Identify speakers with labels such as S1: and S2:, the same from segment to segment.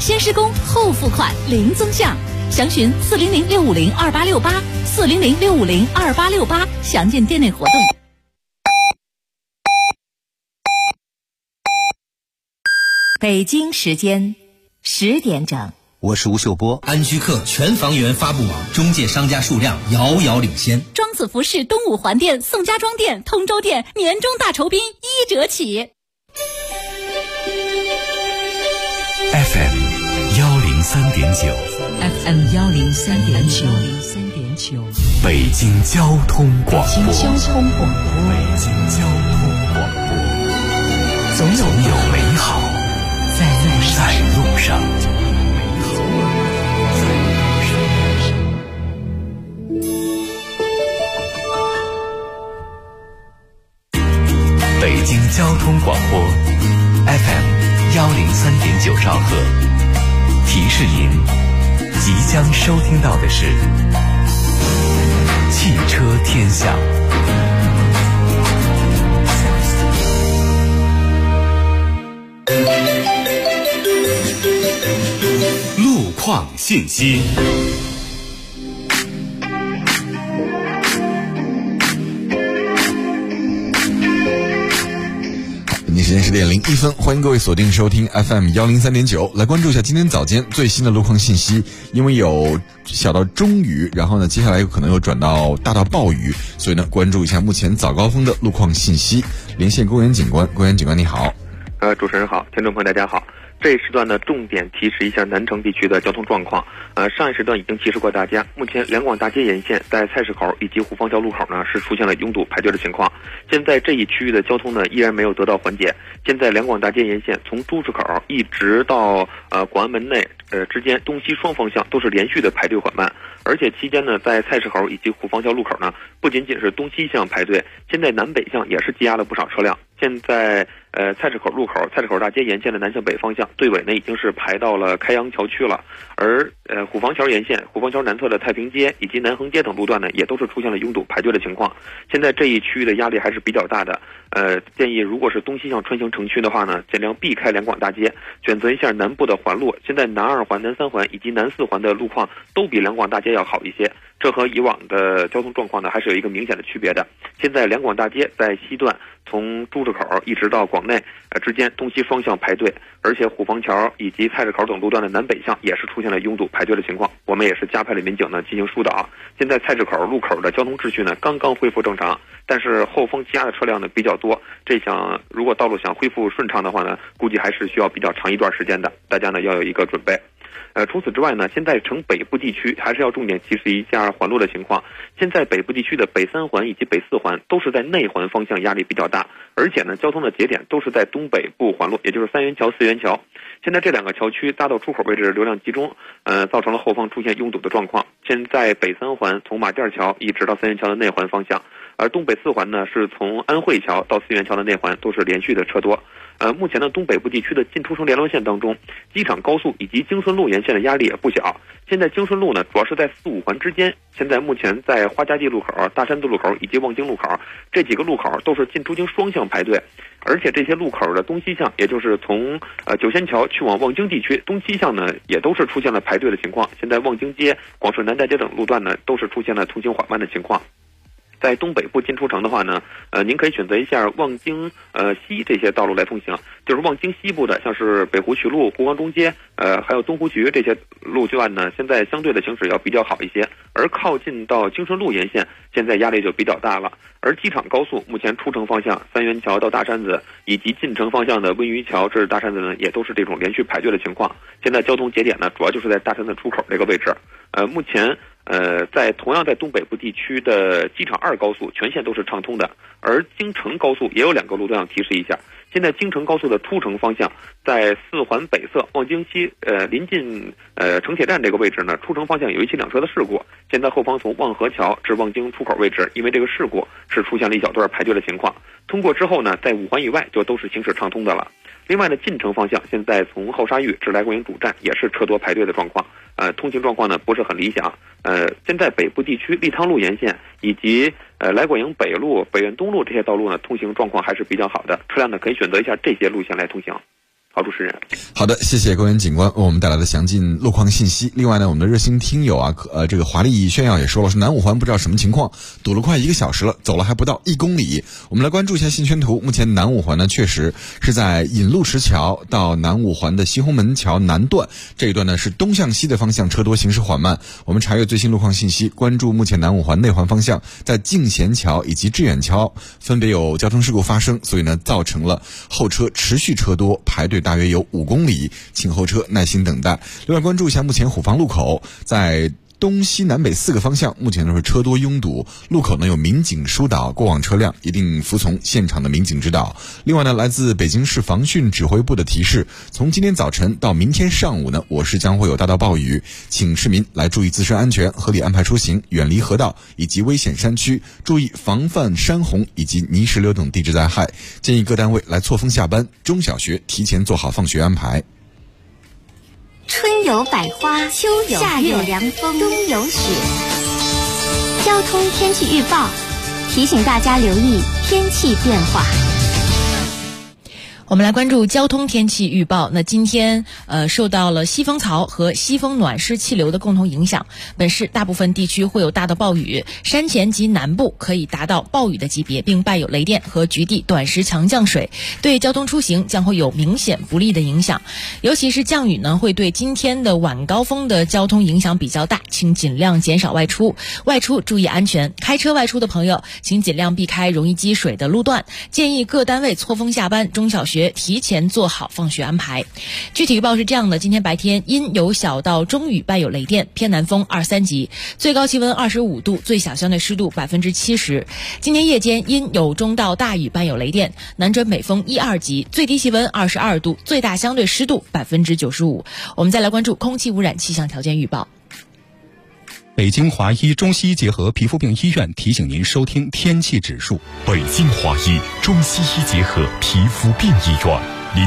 S1: 先施工后付款零增项。详询400-650-2868，400-650-2868，详见店内活动。北京时间10点整。
S2: 我是吴秀波。
S3: 安居客全房源发布网中介商家数量遥遥领先。
S1: 庄子服饰东五环店、宋家庄店、通州店年终大酬宾1折起。
S4: FM 103.9，FM
S1: 103.9，
S4: 北京交通广播，
S1: 北京交通广播，总有
S4: 美好在路上。北京交通广播 FM 103.9兆赫，提示您即将收听到的是汽车天下。路况信息。
S5: 时间10点01分，欢迎各位锁定收听 FM 103.9，来关注一下今天早间最新的路况信息。因为有小到中雨，然后呢，接下来有可能又转到大到暴雨，所以呢，关注一下目前早高峰的路况信息。连线公园警官，公园警官你好。
S6: 主持人好，听众朋友大家好。这一时段呢，重点提示一下南城地区的交通状况。上一时段已经提示过大家，目前两广大街沿线在菜市口以及虎坊桥路口呢是出现了拥堵排队的情况。现在这一区域的交通呢依然没有得到缓解。现在两广大街沿线从朱市口一直到广安门内之间东西双方向都是连续的排队缓慢。而且期间呢，在菜市口以及虎坊桥路口呢，不仅仅是东西向排队，现在南北向也是积压了不少车辆。现在菜市口路口、菜市口大街沿线的南向北方向队尾呢已经是排到了开阳桥区了，而虎坊桥沿线、虎坊桥南侧的太平街以及南横街等路段呢，也都是出现了拥堵排队的情况。现在这一区域的压力还是比较大的。建议如果是东西向穿行城区的话呢，尽量避开两广大街，选择一下南部的环路。现在南2环、南3环以及南4环的路况都比两广大街要好一些，这和以往的交通状况呢还是有一个明显的区别的。现在两广大街在西段从朱市口一直到广内之间东西双向排队，而且虎坊桥以及菜市口等路段的南北向也是出现了拥堵排队的情况。我们也是加派了民警呢进行疏导。现在菜市口路口的交通秩序呢刚刚恢复正常，但是后方积压的车辆呢比较多，如果道路想恢复顺畅的话呢，估计还是需要比较长一段时间的，大家呢要有一个准备。除此之外呢，现在城北部地区还是要重点提示一下环路的情况。现在北部地区的北3环以及北4环都是在内环方向压力比较大，而且呢，交通的节点都是在东北部环路，也就是3元桥、4元桥。现在这两个桥区大道出口位置流量集中，造成了后方出现拥堵的状况。现在北3环从马甸桥一直到3元桥的内环方向，而东北4环呢是从安慧桥到4元桥的内环都是连续的车多。目前呢，东北部地区的进出城联络线当中，机场高速以及京顺路沿线的压力也不小。现在京顺路呢，主要是在4、5环之间。现在目前在花家记路口、大山子路口以及望京路口这几个路口都是进出京双向排队，而且这些路口的东西向，也就是从九仙桥去往望京地区东西向呢，也都是出现了排队的情况。现在望京街、广顺南大街等路段呢，都是出现了通行缓慢的情况。在东北部进出城的话呢，您可以选择一下望京西这些道路来通行，就是望京西部的，像是北湖渠路、湖广中街，还有东湖局这些路段呢，现在相对的行驶要比较好一些。而靠近到京顺路沿线，现在压力就比较大了。而机场高速目前出城方向3元桥到大山子，以及进城方向的温榆桥至大山子呢，也都是这种连续排队的情况。现在交通节点呢，主要就是在大山子出口这个位置。目前同样在东北部地区的机场2高速全线都是畅通的，而京承高速也有2个路段要提示一下。现在京承高速的出城方向，在4环北侧望京西临近城铁站这个位置呢，出城方向有一起2车的事故。现在后方从望河桥至望京出口位置，因为这个事故是出现了一小段排队的情况。通过之后呢，在5环以外就都是行驶畅通的了。另外呢，进城方向现在从后沙峪至来广营主站也是车多排队的状况，通行状况呢不是很理想。现在北部地区立汤路沿线以及来广营北路、北苑东路这些道路呢，通行状况还是比较好的，车辆呢可以选择一下这些路线来通行。 好，主持人。
S5: 好的，谢谢高原警官为我们带来的详尽路况信息。另外呢，我们的热心听友啊，这个华丽炫耀也说了，是南五环不知道什么情况，堵了快1个小时了，走了还不到1公里。我们来关注一下信圈图，目前南五环呢确实是在引路池桥到南五环的西红门桥南段这一段呢是东向西的方向车多，行驶缓慢。我们查阅最新路况信息，关注目前南五环内环方向在敬贤桥以及致远桥分别有交通事故发生，所以呢造成了后车持续车多，排队大约有5公里，请后车耐心等待。另外关注一下目前虎坊路口在东西南北4个方向目前都是车多拥堵，路口呢有民警疏导，过往车辆一定服从现场的民警指导。另外呢，来自北京市防汛指挥部的提示，从今天早晨到明天上午呢，我市将会有大到暴雨，请市民来注意自身安全，合理安排出行，远离河道以及危险山区，注意防范山洪以及泥石流等地质灾害。建议各单位来错峰下班，中小学提前做好放学安排。
S2: 春有百花，秋有夏有凉风，冬有雪。交通天气预报提醒大家留意天气变化。
S1: 我们来关注交通天气预报。那今天受到了西风槽和西风暖湿气流的共同影响，本市大部分地区会有大到暴雨，山前及南部可以达到暴雨的级别，并伴有雷电和局地短时强降水，对交通出行将会有明显不利的影响。尤其是降雨呢，会对今天的晚高峰的交通影响比较大，请尽量减少外出注意安全。开车外出的朋友请尽量避开容易积水的路段，建议各单位错峰下班，中小学提前做好放学安排。具体预报是这样的，今天白天阴有小到中雨，伴有雷电，偏南风2、3级，最高气温25度，最小相对湿度70%。今天夜间阴有中到大雨，伴有雷电，南转北风1、2级，最低气温22度，最大相对湿度95%。我们再来关注空气污染气象条件预报。
S7: 北京华医中西医结合皮肤病医院提醒您收听天气指数。
S4: 北京华医中西医结合皮肤病医院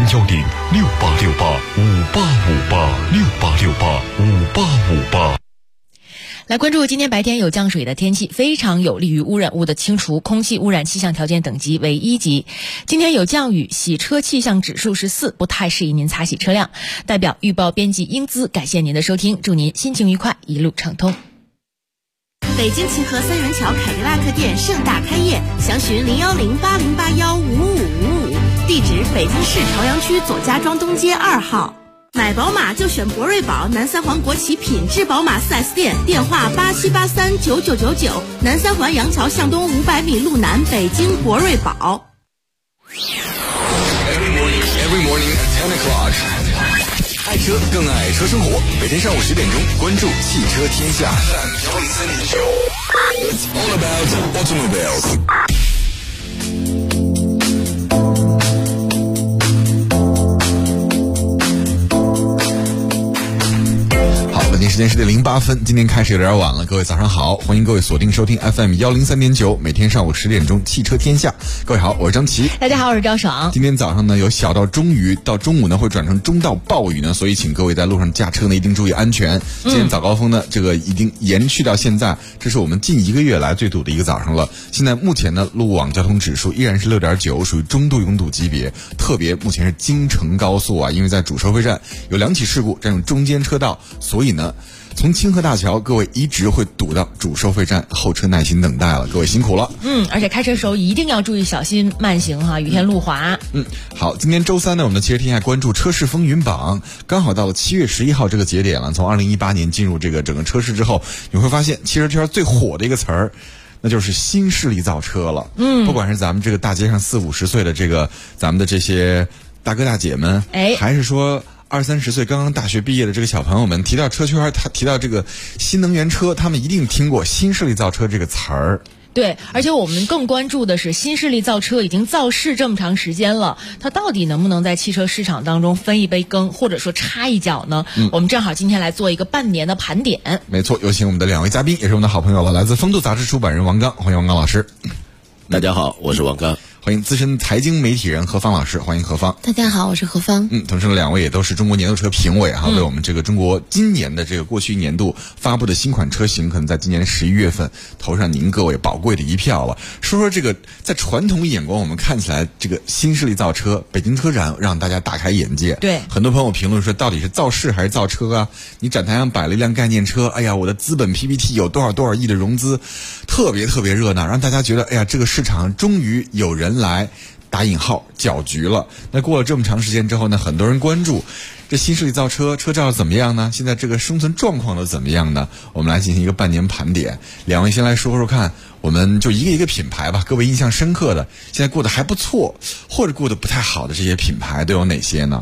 S4: ，0106868585858，68685858。
S1: 来关注今天白天有降水的天气，非常有利于污染物的清除，空气污染气象条件等级为1级。今天有降雨，洗车气象指数是4，不太适宜您擦洗车辆。代表预报编辑英姿感谢您的收听，祝您心情愉快，一路畅通。
S8: 北京齐河三元桥凯迪拉克店盛大开业，详询01080815555，地址北京市朝阳区左家庄东街2号。买宝马就选博瑞宝，南三环国企品质宝马 4S 店，电话87839999，南三环杨桥向东500米路南，北京博瑞宝。
S5: Every morning at 10 o'clock， 爱车更爱车生活，每天上午10点钟，关注汽车天下。It's all about automobiles。北京时间10点08分，今天开始有点晚了，各位早上好，欢迎各位锁定收听 FM 103.9，每天上午10点钟汽车天下。各位好，我是张琪。
S1: 大家好，我是赵爽。
S5: 今天早上呢有小到中雨，到中午呢会转成中到暴雨呢，所以请各位在路上驾车呢一定注意安全。今天早高峰呢这个一定延续到现在，这是我们近1个月来最堵的一个早上了。现在目前呢路网交通指数依然是6.9，属于中度拥堵级别。特别目前是京承高速啊，因为在主收费站有2起事故占用中间车道，所以呢从清河大桥各位一直会堵到主收费站，后车耐心等待了，各位辛苦了。
S1: 而且开车时候一定要注意小心慢行哈，雨天路滑。
S5: 好，今天周3呢，我们的汽车天下关注车市风云榜，刚好到了7月11号这个节点了。从2018年进入这个整个车市之后，你会发现汽车圈最火的一个词儿，那就是新势力造车了。不管是咱们这个大街上40、50岁的这个咱们的这些大哥大姐们，还是说20、30岁刚刚大学毕业的这个小朋友们，提到车圈，他提到这个新能源车，他们一定听过新势力造车这个词儿。
S1: 对，而且我们更关注的是新势力造车已经造势这么长时间了，它到底能不能在汽车市场当中分一杯羹，或者说插一脚呢？我们正好今天来做一个半年的盘点。
S5: 没错，有请我们的2位嘉宾，也是我们的好朋友了，来自风度杂志出版人王刚，欢迎王刚老师。
S9: 大家好，我是王刚。
S5: 欢迎资深财经媒体人何芳老师，欢迎何芳。
S9: 大家好，我是何芳。
S5: 同时两位也都是中国年度车评委哈，为我们这个中国今年的这个过去一年度发布的新款车型，可能在今年11月份投上您各位宝贵的一票了。说说这个在传统眼光我们看起来这个新势力造车，北京车展让大家大开眼界。
S1: 对，
S5: 很多朋友评论说到底是造势还是造车啊？你展台上摆了一辆概念车，哎呀，我的资本 PPT 有多少亿的融资，特别热闹，让大家觉得哎呀，这个市场终于有人来打引号搅局了。那过了这么长时间之后呢，很多人关注这新势力造车车照怎么样呢？现在这个生存状况都怎么样呢？我们来进行一个半年盘点。两位先来说看，我们就一个一个品牌吧，各位印象深刻的，现在过得还不错或者过得不太好的这些品牌都有哪些呢？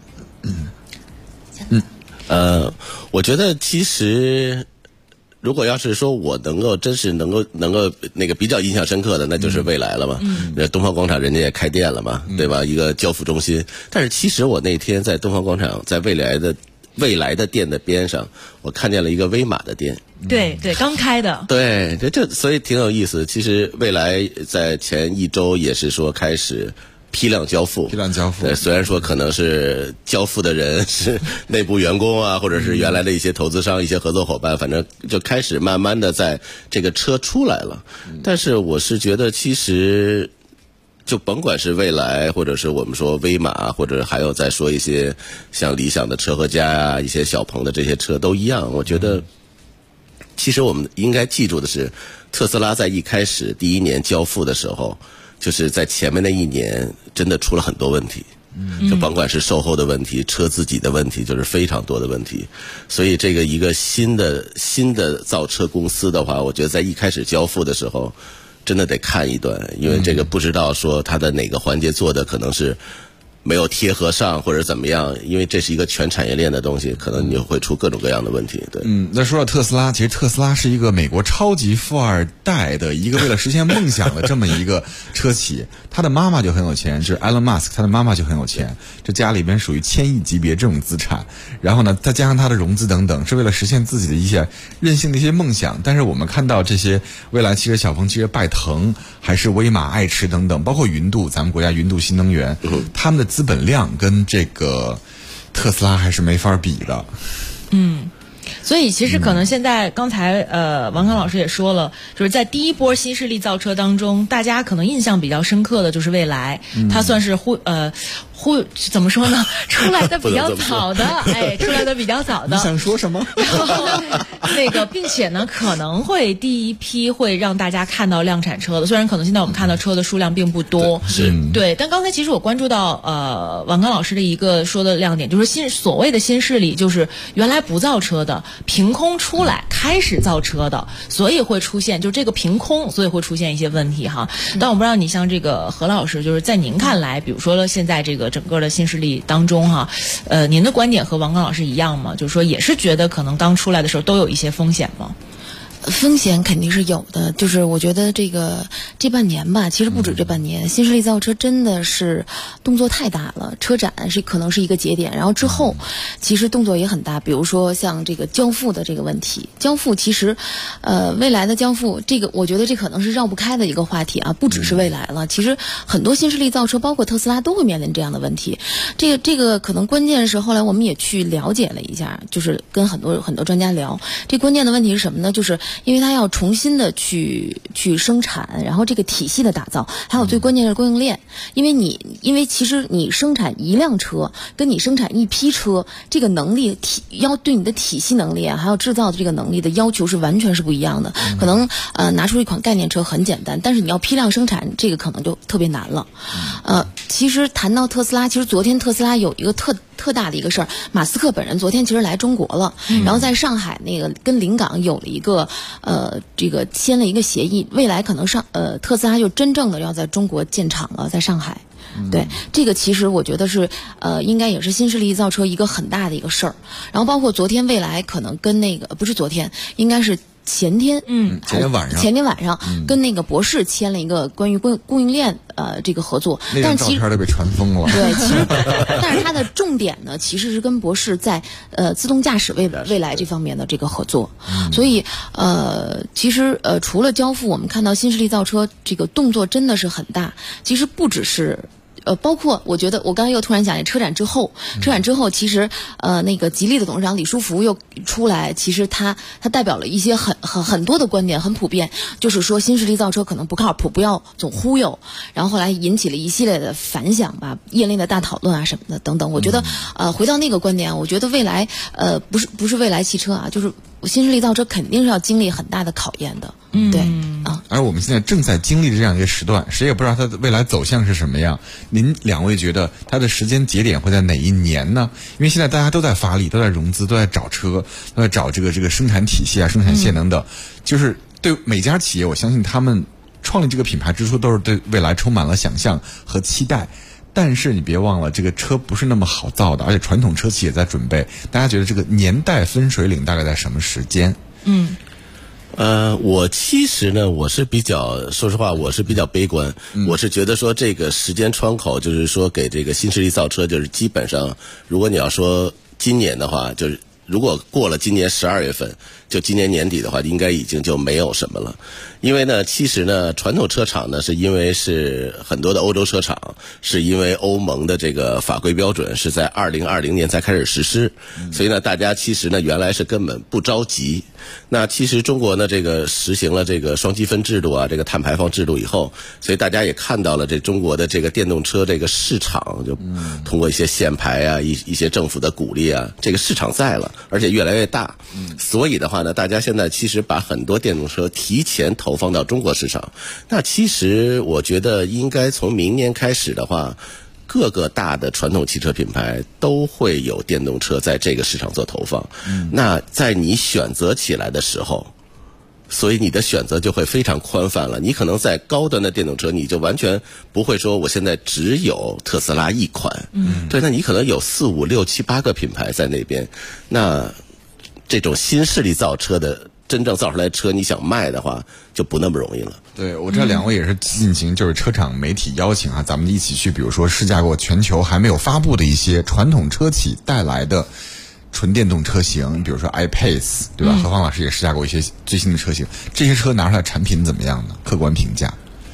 S10: 我觉得其实如果要是说我能够那个比较印象深刻的，那就是蔚来了嘛。东方广场人家也开店了嘛，对吧？一个交付中心。但是其实我那天在东方广场，在蔚来的店的边上，我看见了一个威马的店。
S1: 对，刚开的。
S10: 对，所以挺有意思。其实蔚来在前一周也是说开始批量交付。对，虽然说可能是交付的人是内部员工啊，或者是原来的一些投资商、一些合作伙伴，反正就开始慢慢的在这个车出来了。但是我是觉得，其实就甭管是蔚来，或者是我们说威马，或者还有再说一些像理想的车和家啊，一些小鹏的这些车都一样。我觉得，其实我们应该记住的是，特斯拉在一开始第一年交付的时候，就是在前面的一年真的出了很多问题，就甭管是售后的问题，车自己的问题，就是非常多的问题。所以这个一个新的造车公司的话，我觉得在一开始交付的时候真的得看一段，因为这个不知道说它的哪个环节做的可能是没有贴合上或者怎么样，因为这是一个全产业链的东西，可能你会出各种各样的问题。对，
S5: 那说到特斯拉，其实特斯拉是一个美国超级富二代的一个为了实现梦想的这么一个车企，他的妈妈就很有钱，就是 Elon Musk， 他的妈妈就很有钱，这家里边属于1000亿级别这种资产，然后呢，再加上他的融资等等，是为了实现自己的一些任性的一些梦想。但是我们看到这些蔚来汽车、小鹏汽车、拜腾，还是威马、爱驰等等，包括云度，咱们国家云度新能源，他们的资本量跟这个特斯拉还是没法比的。
S1: 所以其实可能现在刚才王刚老师也说了，就是在第一波新势力造车当中，大家可能印象比较深刻的就是蔚来，它算是怎么说呢？出来的比较早的，出来的比较早的。
S5: 你想说什么？
S1: 那个，并且呢，可能会第一批会让大家看到量产车的，虽然可能现在我们看到车的数量并不多，对。但刚才其实我关注到王刚老师的一个说的亮点，就是所谓的新势力，就是原来不造车的，凭空出来开始造车的，所以会出现就这个凭空，所以会出现一些问题哈。但我不知道你像这个何老师，就是在您看来，比如说现在这个整个的新势力当中哈，您的观点和王刚老师一样吗？就是说也是觉得可能刚出来的时候都有一些风险吗？
S9: 风险肯定是有的，就是我觉得这半年吧，其实不止这半年，新势力造车真的是动作太大了。车展可能是一个节点，然后之后其实动作也很大，比如说像这个交付的这个问题，交付其实未来的交付这个，我觉得这可能是绕不开的一个话题啊，不只是蔚来了，其实很多新势力造车，包括特斯拉都会面临这样的问题。这个可能关键是后来我们也去了解了一下，就是跟很多专家聊，这关键的问题是什么呢？就是因为它要重新的去生产，然后这个体系的打造，还有最关键是供应链。因为其实你生产一辆车，跟你生产一批车，这个能力要对你的体系能力啊，还有制造的这个能力的要求是完全是不一样的。可能拿出一款概念车很简单，但是你要批量生产，这个可能就特别难了。其实谈到特斯拉，其实昨天特斯拉有一个特大的一个事儿，马斯克本人昨天其实来中国了，然后在上海那个跟临港有了一个这个签了一个协议，未来可能特斯拉就真正的要在中国建厂了，在上海。对，这个其实我觉得是应该也是新势力造车一个很大的一个事儿。然后包括昨天蔚来可能跟不是昨天，应该是前天
S5: 晚
S9: 上跟那个博士签了一个关于供应链这个合作，
S5: 但照片都被传疯了。
S9: 对，其实但是它的重点呢，其实是跟博士在自动驾驶未来这方面的这个合作。所以其实除了交付，我们看到新势力造车这个动作真的是很大。其实不只是。包括我觉得我刚才又突然想起车展之后，其实那个吉利的董事长李书福又出来，其实他代表了一些很多的观点，很普遍，就是说新势力造车可能不靠谱，不要总忽悠，然后后来引起了一系列的反响吧，业内的大讨论啊什么的等等。我觉得回到那个观点，我觉得未来不是未来汽车啊，就是新势力造车肯定是要经历很大的考验的。对啊。
S5: 而我们现在正在经历的这样一个时段，谁也不知道它的未来走向是什么样。您两位觉得它的时间节点会在哪一年呢？因为现在大家都在发力，都在融资，都在找车，都在找这个生产体系啊、生产线等等。就是对每家企业，我相信他们创立这个品牌之初都是对未来充满了想象和期待。但是你别忘了，这个车不是那么好造的，而且传统车企也在准备。大家觉得这个年代分水岭大概在什么时间？
S10: 我其实呢，说实话，我是比较悲观。我是觉得说这个时间窗口，就是说给这个新势力造车，就是基本上，如果你要说今年的话，就是如果过了今年12月份，就今年年底的话，应该已经就没有什么了。因为呢，其实呢，传统车厂呢，是因为是很多的欧洲车厂，是因为欧盟的这个法规标准是在2020年才开始实施，所以呢，大家其实呢，原来是根本不着急。那其实中国呢，这个实行了这个双积分制度啊，这个碳排放制度以后，所以大家也看到了这中国的这个电动车这个市场，就通过一些限牌啊，一些政府的鼓励啊，这个市场在了，而且越来越大。所以的话呢，大家现在其实把很多电动车提前投放到中国市场。那其实我觉得应该从明年开始的话，各个大的传统汽车品牌都会有电动车在这个市场做投放。那在你选择起来的时候，所以你的选择就会非常宽泛了。你可能在高端的电动车，你就完全不会说我现在只有特斯拉一款。对，那你可能有4、5、6、7、8个品牌在那边。那这种新势力造车的真正造出来车，你想卖的话就不那么容易了。
S5: 对，我知道两位也是进行就是车厂媒体邀请啊，咱们一起去比如说试驾过全球还没有发布的一些传统车企带来的纯电动车型，比如说 iPace 对吧？何芳老师也试驾过一些最新的车型，这些车拿出来产品怎么样呢？客观评价。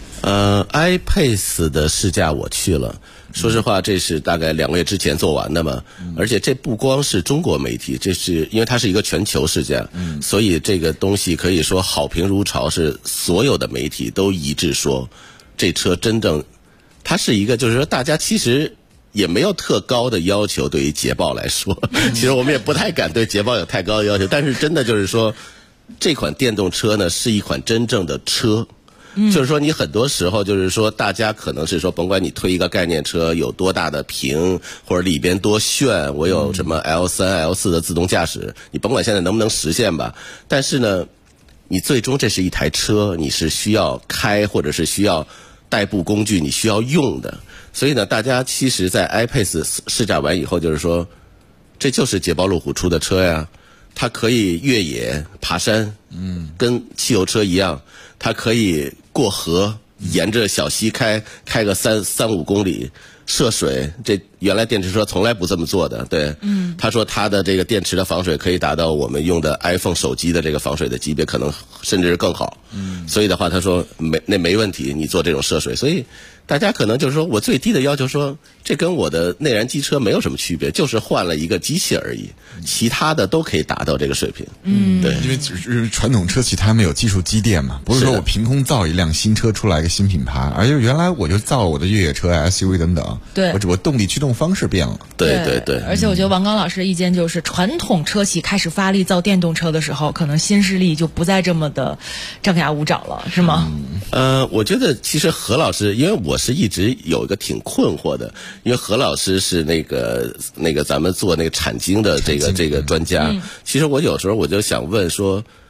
S10: iPace 的试驾我去了，说实话，这是大概2个月之前做完的嘛。而且这不光是中国媒体，这是因为它是一个全球试驾，所以这个东西可以说好评如潮，是所有的媒体都一致说，这车真正，它是一个就是说大家其实也没有特高的要求，对于捷豹来说，其实我们也不太敢对捷豹有太高的要求，但是真的就是说，这款电动车呢是一款真正的车。就是说你很多时候就是说大家可能是说甭管你推一个概念车有多大的屏或者里边多炫，我有什么 L3、L4 的自动驾驶，你甭管现在能不能实现吧，但是呢你最终这是一台车，你是需要开或者是需要代步工具，你需要用的。所以呢大家其实在 iPace 试驾完以后就是说这就是捷豹路虎出的车呀，它可以越野爬山，跟汽油车一样，它可以过河，沿着小溪开个3、5公里，涉水。这原来电池车从来不这么做的。对，他说他的这个电池的防水可以达到我们用的 iPhone 手机的这个防水的级别，可能甚至是更好。所以的话，他说没问题，你做这种涉水。所以大家可能就是说我最低的要求说，这跟我的内燃机车没有什么区别，就是换了一个机器而已，其他的都可以达到这个水平。对，
S5: 因为传统车企它没有技术积淀嘛，不是说我凭空造一辆新车出来一个新品牌，而且原来我就造了我的越野车、SUV 等等，
S1: 对，
S5: 我动力驱动方式变了。
S10: 对。
S1: 而且我觉得王刚老师的意见就是，传统车企开始发力造电动车的时候，可能新势力就不再这么的张牙舞爪了，是吗？
S10: 我觉得其实何老师，因为我是一直有一个挺困惑的，因为何老师是那个咱们做那个产经的这个专家，其实我有时候我就想问说，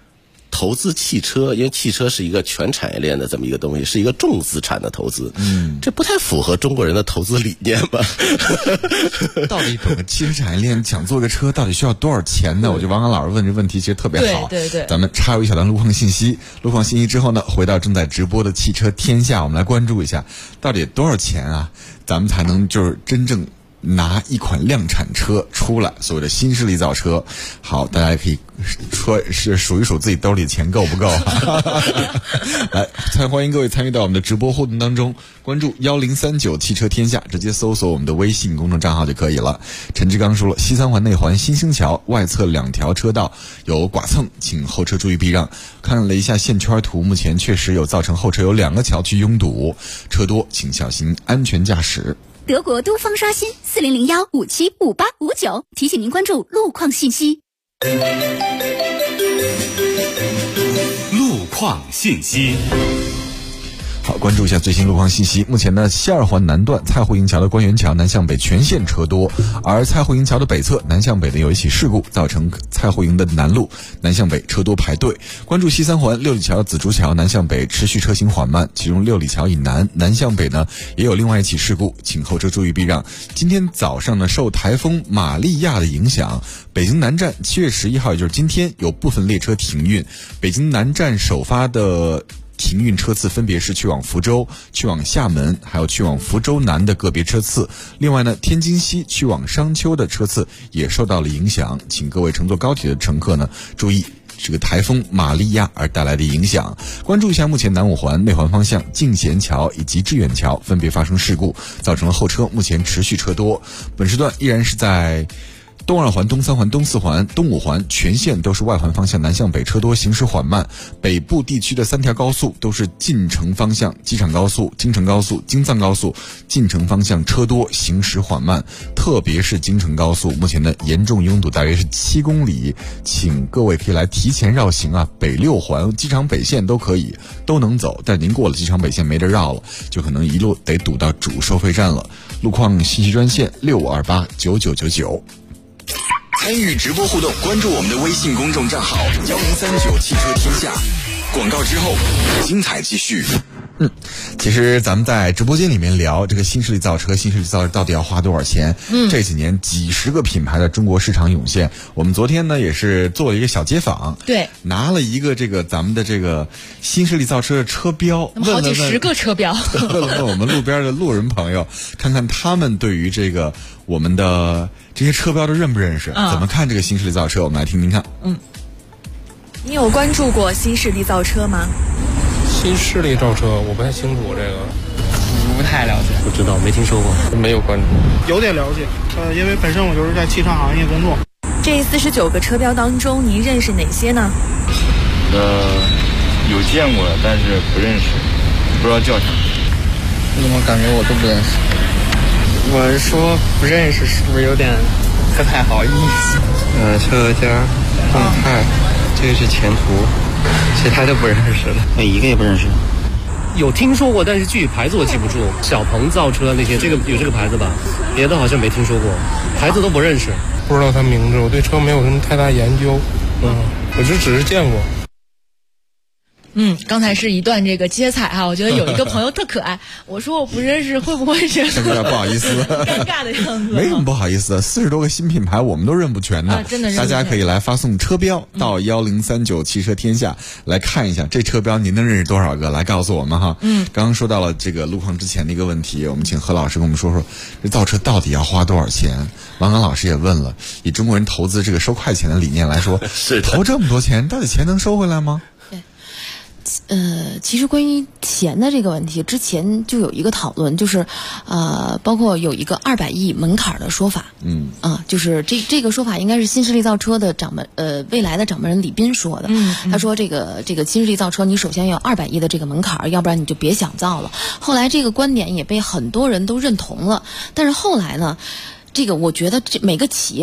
S10: 投资汽车，因为汽车是一个全产业链的这么一个东西，是一个重资产的投资，这不太符合中国人的投资理念吧？
S5: 到底整个汽车产业链想做个车，到底需要多少钱呢？我觉得王刚老师问这问题其实特别好。
S1: 对，
S5: 咱们插入一小段路况信息。路况信息之后呢，回到正在直播的汽车天下，我们来关注一下，到底多少钱啊，咱们才能就是真正拿一款量产车出来，所谓的新势力造车。好，大家也可以说是数一数自己兜里的钱够不够。来，欢迎各位参与到我们的直播互动当中，关注1039汽车天下，直接搜索我们的微信公众账号就可以了。陈志刚说了，西三环内环新兴桥外侧2条车道有剐蹭，请后车注意避让。看了一下线圈图，目前确实有造成后车有2个桥区拥堵，车多请小心安全驾驶。
S2: 德国东方刷新4001575859，提醒您关注路况信息。
S4: 路况信息。
S5: 好，关注一下最新路况信息。目前呢，西二环南段蔡胡营桥的官园桥南向北全线车多，而蔡胡营桥的北侧南向北呢有一起事故，造成蔡胡营的南路南向北车多排队。关注西三环六里桥紫竹桥南向北持续车行缓慢，其中六里桥以南南向北呢也有另外一起事故，请后车注意避让。今天早上呢，受台风玛利亚的影响，北京南站7月11号，也就是今天有部分列车停运。北京南站首发的停运车次分别是去往福州、去往厦门，还有去往福州南的个别车次。另外呢，天津西去往商丘的车次也受到了影响，请各位乘坐高铁的乘客呢注意这个台风玛利亚而带来的影响。关注一下目前南五环内环方向进贤桥以及致远桥分别发生事故，造成了后车目前持续车多。本时段依然是在东二环、东三环、东四环、东五环全线都是外环方向南向北车多，行驶缓慢。北部地区的3条高速都是进城方向，机场高速、京承高速、京藏高速进城方向车多，行驶缓慢。特别是京承高速目前的严重拥堵大约是7公里，请各位可以来提前绕行啊。北6环、机场北线都可以，都能走，但您过了机场北线没得绕了，就可能一路得堵到主收费站了。路况信息专线65289999。
S11: 参与直播互动，关注我们的微信公众账号1039汽车天下。广告之后，精彩继续。
S5: 其实咱们在直播间里面聊这个新势力造车到底要花多少钱？这几年几十个品牌的中国市场涌现。我们昨天呢也是做了一个小街访，
S1: 对，
S5: 拿了一个咱们的这个新势力造车的车标，
S1: 好几十个车标，
S5: 问我们路边的路人朋友，看看他们对于这个我们的这些车标都认不认识，怎么看这个新势力造车？我们来听听看。
S12: 你有关注过新势力造车吗？
S13: 新势力造车我不太清楚，这个
S14: 不太了解，
S13: 不知道，没听说过，没有关注。
S14: 有点了解，因为本身我就是在汽车行业工作。
S12: 这49个车标当中，您认识哪些呢？
S15: 有见过的，但是不认识，不知道叫啥。
S14: 怎么感觉我都不认识？我说不认识是不是有点不太好意思？
S16: 车家、动态，这个是前途，其他都不认识了，
S14: 每一个也不认识。
S13: 有听说过，但是具体牌子我记不住。小鹏造车那些，这个有这个牌子吧？别的好像没听说过，牌子都不认识，
S17: 不知道它名字。我对车没有什么太大研究，我就只是见过。
S1: 刚才是一段这个接彩哈，我觉得有一个朋友特可爱，我说我不认识，会不会是
S5: 有点不好意思，
S1: 尴尬的样子？
S5: 没什么不好意思，40多个新品牌我们都认不全呢，
S1: 真的。
S5: 大家可以来发送车标到1039汽车天下来看一下，这车标您能认识多少个？来告诉我们哈。刚刚说到了这个路况之前的一个问题，我们请何老师跟我们说说，这造车到底要花多少钱？王刚老师也问了，以中国人投资这个收快钱的理念来说，
S10: 是
S5: 投这么多钱，到底钱能收回来吗？
S9: 其实关于钱的这个问题，之前就有一个讨论，就是包括有一个200亿门槛的说法，就是这个说法应该是新势力造车的未来的掌门人李斌说的，他说这个新势力造车，你首先要200亿的这个门槛，要不然你就别想造了。后来这个观点也被很多人都认同了，但是后来呢？这个我觉得每个企业是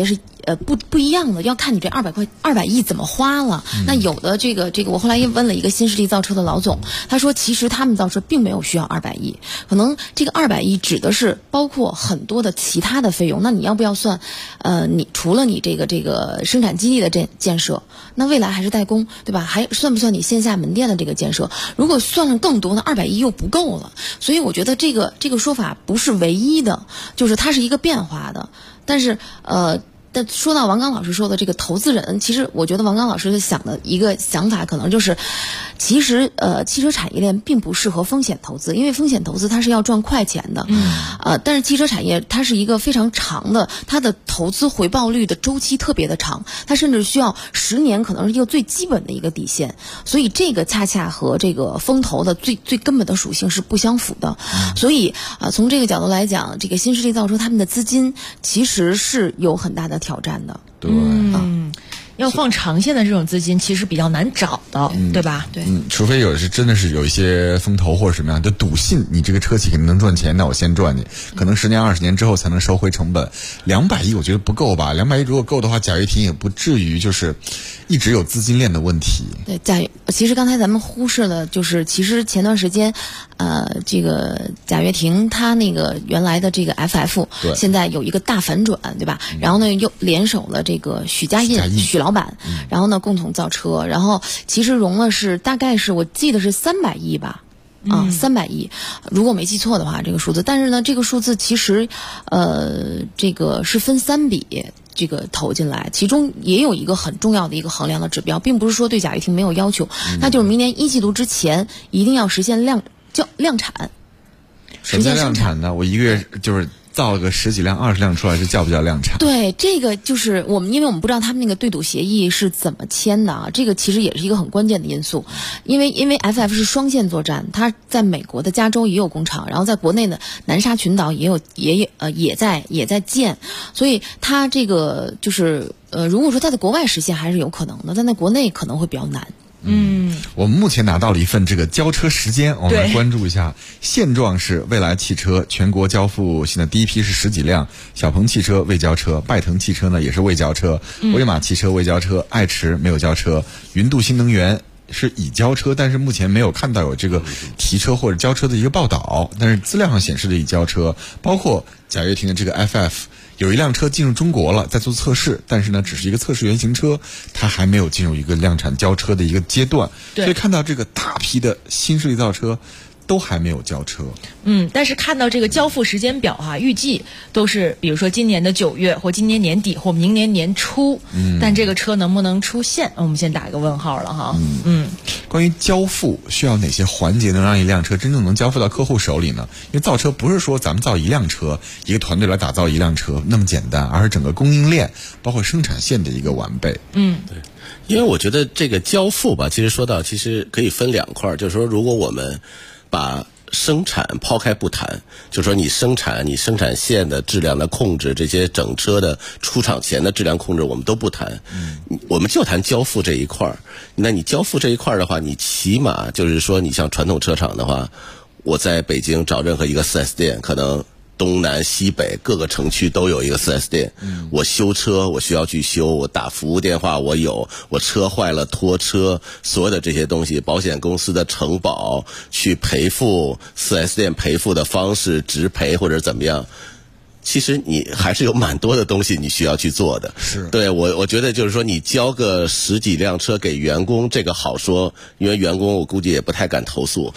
S9: 不一样的，要看你这200亿怎么花了。那有的这个我后来也问了一个新势力造车的老总，他说其实他们造车并没有需要200亿，可能这个200亿指的是包括很多的其他的费用。那你要不要算？你除了你这个生产基地的建设，那未来还是代工，对吧？还算不算你线下门店的这个建设？如果算了更多，那200亿又不够了。所以我觉得这个说法不是唯一的，就是它是一个变化的。但是但说到王刚老师说的这个投资人，其实我觉得王刚老师想的一个想法可能就是，其实汽车产业链并不适合风险投资，因为风险投资它是要赚快钱的，但是汽车产业它是一个非常长的，它的投资回报率的周期特别的长，它甚至需要10年可能是一个最基本的一个底线，所以这个恰恰和这个风投的最根本的属性是不相符的，所以从这个角度来讲，这个新势力造车他们的资金其实是有很大的挑战的。
S5: 对，
S1: 要放长线的这种资金其实比较难找的，对吧？
S9: 对，
S5: 除非真的是有一些风投或者什么样的笃信你这个车企肯定能赚钱，那我先赚你，可能10年20年之后才能收回成本。200亿我觉得不够吧？200亿如果够的话，贾跃亭也不至于就是一直有资金链的问题。
S9: 对，其实刚才咱们忽视了，就是其实前段时间，这个贾跃亭他那个原来的这个 FF， 现在有一个大反转，对吧？然后呢又联手了这个许家印许老板，然后呢共同造车，然后其实融了大概是我记得是300亿吧。300亿，如果没记错的话，这个数字。但是呢，这个数字其实，这个是分3笔这个投进来，其中也有一个很重要的一个衡量的指标，并不是说对贾跃亭没有要求，那就是明年1季度之前一定要实现量产。
S5: 什么叫量产呢？我一个月就是造了个10几辆、20辆出来，这叫不叫量产？
S9: 对，这个就是因为我们不知道他们那个对赌协议是怎么签的啊，这个其实也是一个很关键的因素，因为 FF 是双线作战，它在美国的加州也有工厂，然后在国内的南沙群岛也在建，所以它这个就是如果说它在国外实现还是有可能的，但在国内可能会比较难。
S5: 我们目前拿到了一份这个交车时间，我们来关注一下。现状是蔚来汽车全国交付现在第一批是10几辆，小鹏汽车未交车，拜腾汽车呢也是未交车，威马汽车未交车，爱驰没有交车，云度新能源是已交车，但是目前没有看到有这个提车或者交车的一个报道，但是资料上显示的已交车，包括贾跃亭的这个 FF。有一辆车进入中国了，在做测试，但是呢，只是一个测试原型车，它还没有进入一个量产交车的一个阶段。所以看到这个大批的新势力造车都还没有交车。
S1: 但是看到这个交付时间表预计都是比如说今年的9月或今年年底或明年年初，但这个车能不能出现，我们先打一个问号了哈。
S5: 关于交付需要哪些环节能让一辆车真正能交付到客户手里呢？因为造车不是说咱们造一辆车，一个团队来打造一辆车那么简单，而是整个供应链包括生产线的一个完备。
S10: 对。因为我觉得这个交付吧，其实可以分2块，就是说如果我们把生产抛开不谈，就是说你生产线的质量的控制，这些整车的出厂前的质量控制我们都不谈，我们就谈交付这一块。那你交付这一块的话，你起码就是说你像传统车厂的话，我在北京找任何一个 4S 店，可能东南西北各个城区都有一个 4S 店，我修车我需要去修，我打服务电话我车坏了拖车，所有的这些东西，保险公司的承保去赔付， 4S 店赔付的方式直赔或者怎么样，其实你还是有蛮多的东西你需要去做的。对，我觉得就是说你交个10几辆车给员工，这个好说，因为员工我估计也不太敢投诉。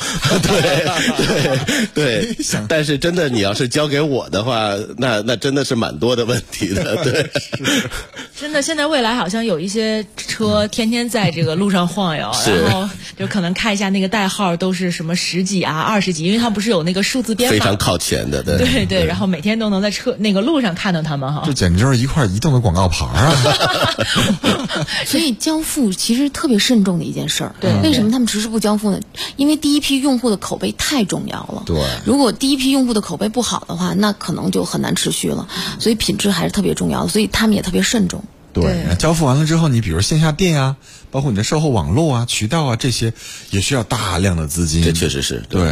S10: 对，但是真的你要是交给我的话，那真的是蛮多的问题的。对，
S1: 真的现在未来好像有一些车天天在这个路上晃悠，然后就可能看一下那个代号都是什么10几20几，因为它不是有那个数字编码，
S10: 非常靠前的。
S1: 对，然后每天都能在那个路上看到他们哈，
S5: 这简直就是一块移动的广告牌啊！
S9: 所以交付其实特别慎重的一件事儿。对，为什么他们迟迟不交付呢？因为第一批用户的口碑太重要了。
S5: 对，
S9: 如果第一批用户的口碑不好的话，那可能就很难持续了。所以品质还是特别重要的，所以他们也特别慎重。
S5: 对，交付完了之后，你比如线下店啊，包括你的售后网络啊、渠道啊，这些也需要大量的资金。
S10: 这确实是对。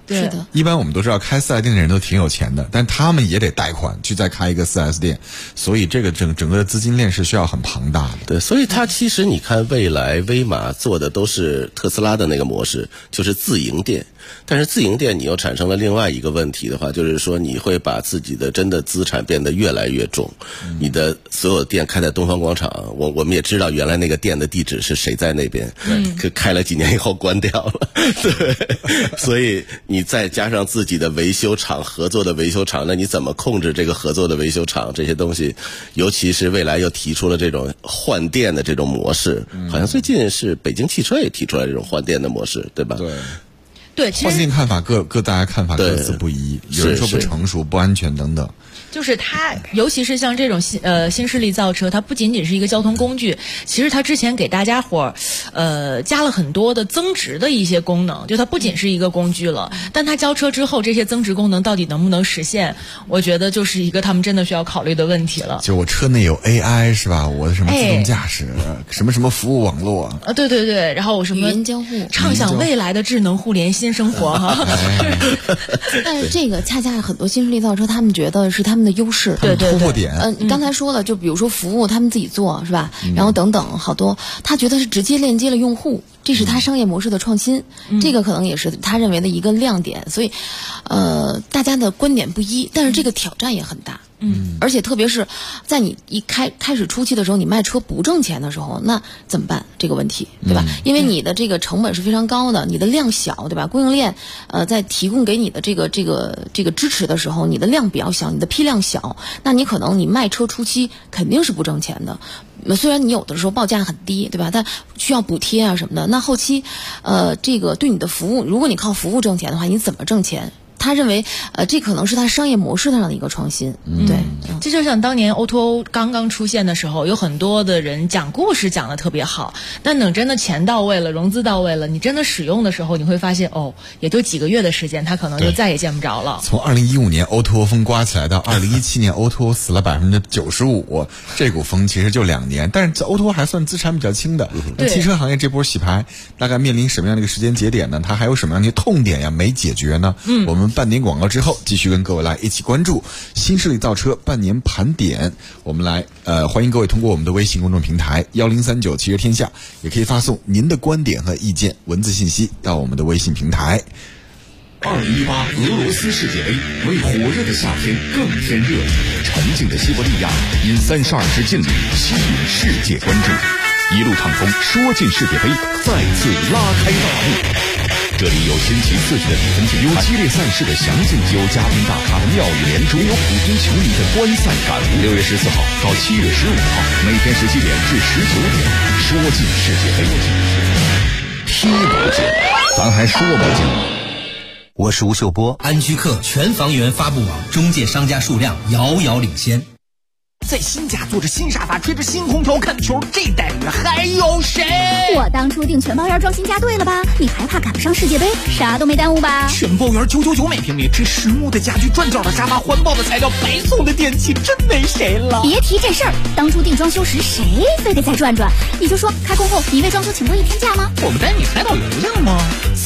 S1: 对，
S9: 是的。
S5: 一般我们都知道开4S店的人都挺有钱的，但他们也得贷款去再开一个4S店，所以这个整个的资金链是需要很庞大的。
S10: 对，所以它其实你看蔚来、威马做的都是特斯拉的那个模式，就是自营店。但是自营店你又产生了另外一个问题的话，就是说你会把自己的真的资产变得越来越重。你的所有店开在东方广场，我们也知道原来那个店的地址是谁在那边，开了几年以后关掉了。对，所以你再加上自己的维修厂、合作的维修厂，那你怎么控制这个合作的维修厂这些东西？尤其是未来又提出了这种换电的这种模式，好像最近是北京汽车也提出来这种换电的模式，对吧？
S1: 对，其实
S5: 换电看法各大家看法各自不一，有人说不成熟、不安全等等。
S1: 就是它，尤其是像这种新势力造车，它不仅仅是一个交通工具，其实它之前给大家伙加了很多的增值的一些功能，就它不仅是一个工具了，但它交车之后，这些增值功能到底能不能实现，我觉得就是一个他们真的需要考虑的问题了。
S5: 就我车内有 AI 是吧？我的什么自动驾驶，什么服务网络
S1: 对对对，然后我什么
S9: 语音交互，
S1: 畅想未来的智能互联新生活哈。
S9: 但是这个恰恰是很多新势力造车他们觉得是他们的优势，
S5: 对突破点。
S9: 你刚才说了，就比如说服务他们自己做是吧？然后等等好多，他觉得是直接链接了用户，这是他商业模式的创新，这个可能也是他认为的一个亮点。所以，大家的观点不一，但是这个挑战也很大。而且特别是在你一开始初期的时候，你卖车不挣钱的时候，那怎么办？这个问题，对吧？因为你的这个成本是非常高的，你的量小，对吧？供应链在提供给你的这个支持的时候，你的量比较小，你的批量小，那你可能你卖车初期肯定是不挣钱的。虽然你有的时候报价很低，对吧？但需要补贴啊什么的。那后期，这个对你的服务，如果你靠服务挣钱的话，你怎么挣钱？他认为，这可能是他商业模式上的一个创新。对，
S1: 这就像当年 O2O 刚刚出现的时候，有很多的人讲故事讲得特别好，但等真的钱到位了，融资到位了，你真的使用的时候，你会发现，也就几个月的时间，他可能就再也见不着了。
S5: 从2015年 O2O 风刮起来到2017年 O2O 死了95%，这股风其实就2年，但是 O2O 还算资产比较轻的。那汽车行业这波洗牌，大概面临什么样的一个时间节点呢？它还有什么样的痛点呀没解决呢？我们半点广告之后，继续跟各位来一起关注新势力造车半年盘点。我们来欢迎各位通过我们的微信公众平台1039汽车天下，也可以发送您的观点和意见文字信息到我们的微信平台。
S11: 2018俄罗斯世界杯为火热的夏天更添热，沉静的西伯利亚因32支劲旅吸引世界关注，一路畅通说进世界杯，再次拉开大幕。这里有新奇刺激的比分解，有激烈赛事的详尽，有嘉宾大咖的妙语连珠，有普通球迷的观赛感悟。6月14号到7月15号，每天17点至19点，说进世界杯，踢不进，咱还说不进。
S3: 我是吴秀波，安居客全房源发布网中介商家数量遥遥领先。
S18: 在新家坐着新沙发，吹着新空调看球，这待遇还有谁？
S2: 我当初订全包园装新家对了吧？你还怕赶不上世界杯？啥都没耽误吧？
S18: 全包园999每平米，这实木的家具、转角的沙发、环保的材料、白送的电器，真没谁了。
S2: 别提这事儿，当初订装修时谁非得再转转？你就说开工后你为装修请多1天假吗？
S18: 我们带你猜到油价吗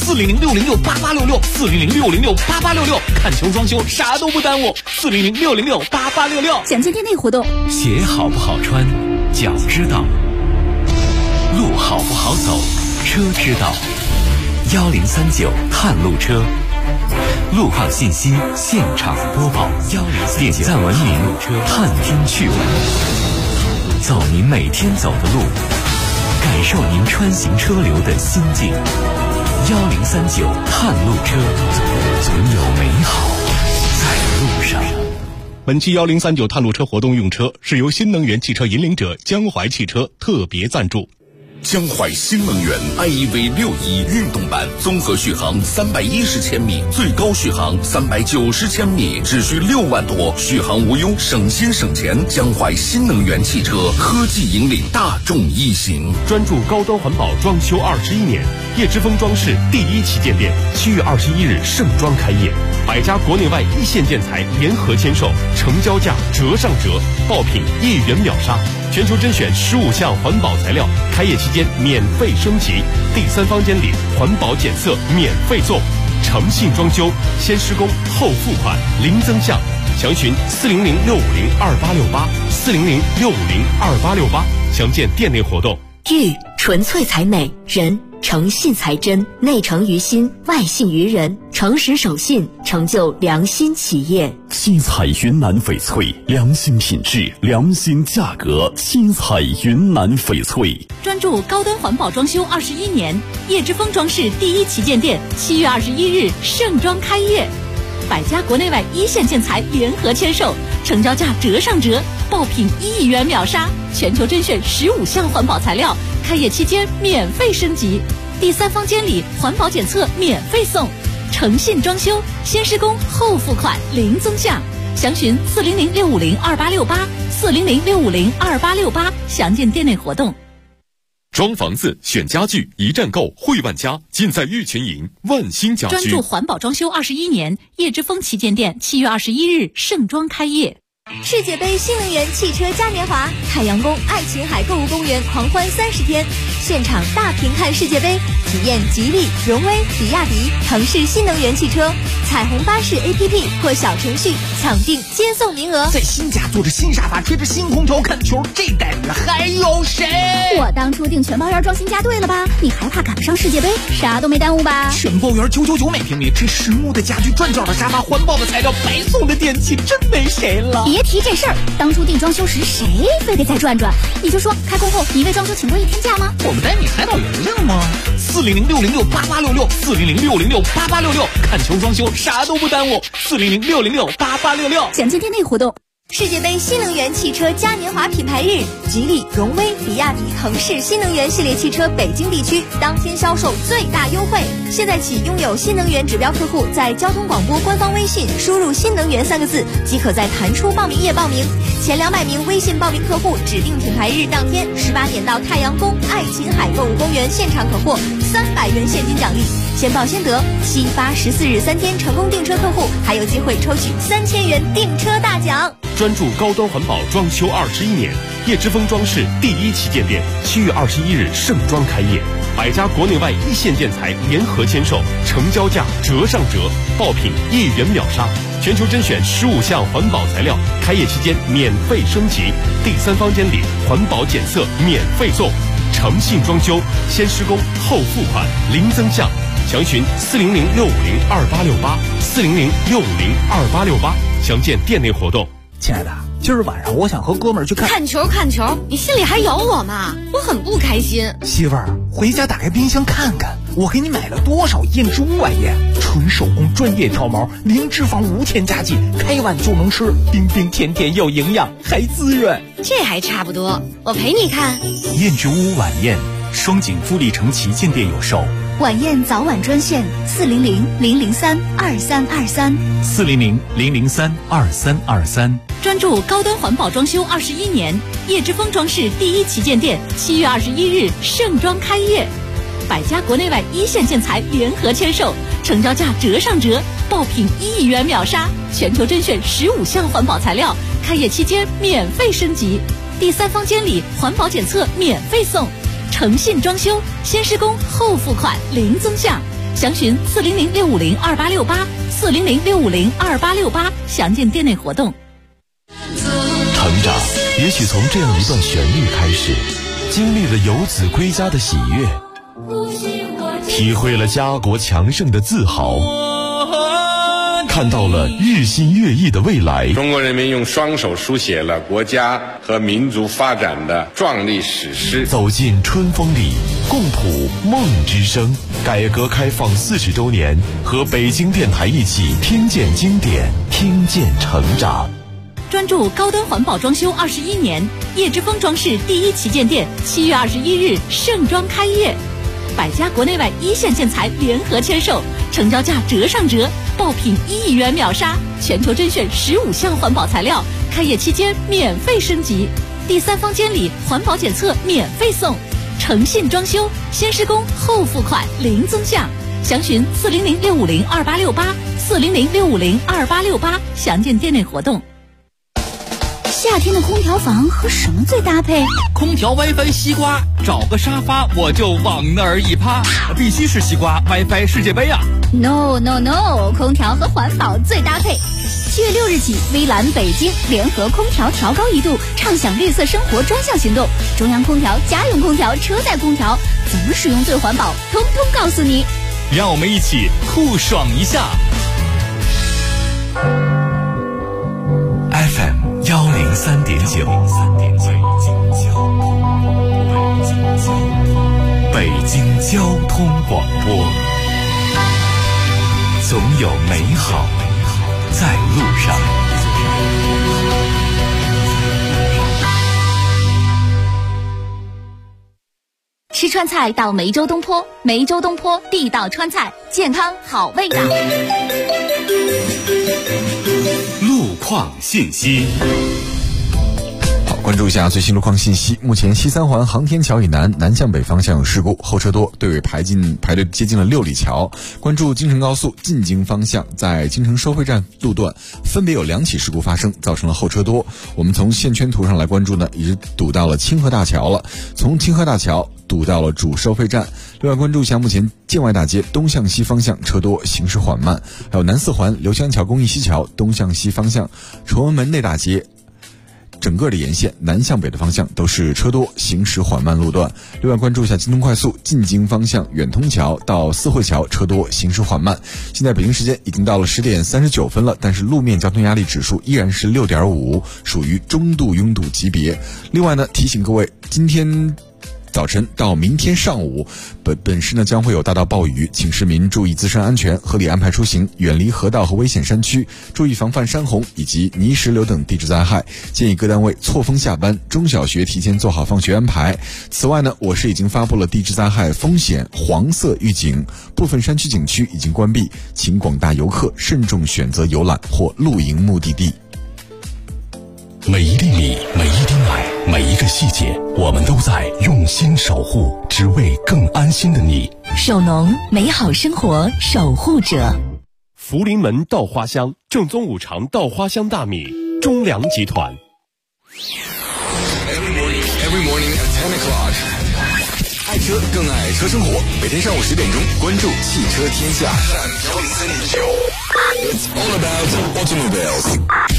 S18: ？400-606-8866，400-606-8866，看球装修啥都不耽误。400-606-8866，
S2: 详情店内活动。
S4: 鞋好不好穿，脚知道；路好不好走，车知道。1039探路车，路况信息现场播报。点赞文明，探听趣闻，走您每天走的路，感受您穿行车流的心境。1039探路车，总有美好在路上。
S7: 本期1039探路车活动用车是由新能源汽车引领者江淮汽车特别赞助。
S11: 江淮新能源 iEV61运动版，综合续航310千米，最高续航390千米，只需6万多，续航无忧，省心省钱。江淮新能源汽车科技引领大众一行，
S19: 专注高端环保装修21年。叶之峰装饰第1旗舰店7月21日盛装开业，100家国内外一线建材联合签售，成交价折上折，爆品1元秒杀，全球甄选15项环保材料，开业期间免费升级，第3方监理，环保检测免费送。 诚信装修，先施工后付款，零增项。详询400-650-2868，400-650-2868，详见店内活动。
S20: 玉纯粹才美，人诚信才真，内诚于心，外信于人，诚实守信，成就良心企业。
S21: 七彩云南翡翠，良心品质，良心价格。七彩云南翡翠，
S22: 专注高端环保装修21年，叶之峰装饰第一旗舰店7月21日盛装开业，百家国内外一线建材联合签售，成交价折上折，爆品1亿元秒杀，全球甄选15项环保材料，开业期间免费升级，第3方监理环保检测免费送，诚信装修，先施工后付款，零增项。详询400-650-2868，400-650-2868，详见店内活动。
S19: 装房子选家具，一站购汇万家，尽在玉群营万兴家居。
S22: 专注环保装修21年，叶之峰旗舰店7月21日盛装开业。
S2: 世界杯新能源汽车嘉年华，太阳宫爱琴海购物公园狂欢30天，现场大屏看世界杯，体验吉利、荣威、比亚迪、腾势新能源汽车，彩虹巴士 APP 或小程序抢订接送名额。
S18: 在新家坐着新沙发，吹着新空调看球，这待遇还有谁？
S2: 我当初订全包园装新家对了吧？你还怕赶不上世界杯？啥都没耽误吧？
S18: 全包园999每平米，这实木的家具，转角的沙发，环保的材料，白送的电器，真没谁了。
S2: 别提这事儿，当初订装修时谁非得再转转？你就说开工后你为装修请过1天假吗？
S18: 我们带你海岛游了吗？400-606-8866，400-606-8866，看球装修啥都不耽误，400-606-8866。
S2: 详见店内活动。世界杯新能源汽车嘉年华品牌日，吉利、荣威、比亚迪、腾势新能源系列汽车北京地区当天销售最大优惠。现在起，拥有新能源指标客户在交通广播官方微信输入“新能源”3个字，即可在弹出报名页报名。前200名微信报名客户，指定品牌日当天18点到太阳宫爱琴海购物公园现场可获300元现金奖励，先报先得。7、8、14日3天成功订车客户还有机会抽取3000元订车大奖。
S19: 专注高端环保装修21年，叶之峰装饰第一旗舰店7月21日盛装开业，百家国内外一线建材联合签售，成交价折上折，爆品1亿元秒杀，全球甄选15项环保材料，开业期间免费升级，第3方监理环保检测免费送，诚信装修，先施工后付款，零增项。详询400-650-2868，400-650-2868，详见店内活动。
S18: 亲爱的，今儿晚上我想和哥们儿去
S23: 看球，你心里还有我吗？我很不开心。
S18: 媳妇儿，回家打开冰箱看看，我给你买了多少燕之屋晚宴，纯手工专业挑毛，零脂肪无添加剂，开碗就能吃，冰冰甜甜又营养，还滋润。
S23: 这还差不多，我陪你看。
S24: 燕之屋晚宴，双井富力城旗舰店有售。
S2: 晚宴早晚专线
S24: 400-003-2323，400-003-2323。
S22: 专注高端环保装修21年，叶之峰装饰第一旗舰店7月21日盛装开业，百家国内外一线建材联合签售，成交价折上折，爆品1亿元秒杀，全球甄选15项环保材料，开业期间免费升级，第3方监理环保检测免费送，诚信装修，先施工后付款，零增项。详询400-650-2868，400-650-2868，详见店内活动。
S21: 成长也许从这样一段旋律开始，经历了游子归家的喜悦，体会了家国强盛的自豪，看到了日新月异的未来。
S25: 中国人民用双手书写了国家和民族发展的壮丽史诗。
S21: 走进春风里，共谱梦之声。改革开放40周年，和北京电台一起听见经典，听见成长。
S22: 专注高端环保装修21年，叶之峰装饰第一旗舰店7月21日盛装开业，百家国内外一线建材联合签售，成交价折上折，爆品1亿元秒杀，全球甄选15项环保材料，开业期间免费升级，第3方监理环保检测免费送，诚信装修，先施工后付款，零增项。详询400-650-2868，400-650-2868，详见店内活动。
S23: 夏天的空调房和什么最搭配？
S6: 空调 WiFi 西瓜，找个沙发我就往那儿一趴，必须是西瓜 WiFi 世界杯啊
S23: ！No， 空调和环保最搭配。7月6日起，微蓝北京联合空调调高1度，畅享绿色生活专项行动。中央空调、家用空调、车载空调，怎么使用最环保，通通告诉你。
S6: 让我们一起酷爽一下。
S4: FM 103.9，北京交通广播，总有美好在路上。
S22: 吃川菜到梅州东坡，梅州东坡地道川菜，健康好味道。
S4: 路况信息。
S5: 好，关注一下最新路况信息。目前西三环航天桥以南南向北方向有事故，后车多，队尾排队接近了六里桥。关注京承高速进京方向，在京承收费站路段分别有2起事故发生，造成了后车多。我们从线圈图上来关注呢，已经堵到了清河大桥了，从清河大桥堵到了主收费站。另外关注一下目前建外大街东向西方向车多，行驶缓慢。还有南四环刘香桥公益西桥东向西方向，崇文门内大街整个的沿线南向北的方向都是车多，行驶缓慢路段。另外关注一下京东快速进京方向远通桥到四惠桥车多，行驶缓慢。现在北京时间已经到了10点39分了，但是路面交通压力指数依然是6.5，属于中度拥堵级别。另外呢，提醒各位，今天早晨到明天上午，本市呢将会有大到暴雨，请市民注意自身安全，合理安排出行，远离河道和危险山区，注意防范山洪以及泥石流等地质灾害。建议各单位错峰下班，中小学提前做好放学安排。此外呢，我市已经发布了地质灾害风险黄色预警，部分山区景区已经关闭，请广大游客慎重选择游览或露营目的地。
S21: 每一粒米，每一滴奶，每一个细节，我们都在用心守护，只为更安心的你。
S22: 守农，美好生活守护者。
S19: 福临门稻花香，正宗五常稻花香大米，中粮集团。
S11: Every morning at 10 o'clock， 爱车更爱车生活。每天上午10点钟，关注汽车天下。It's all about automobiles。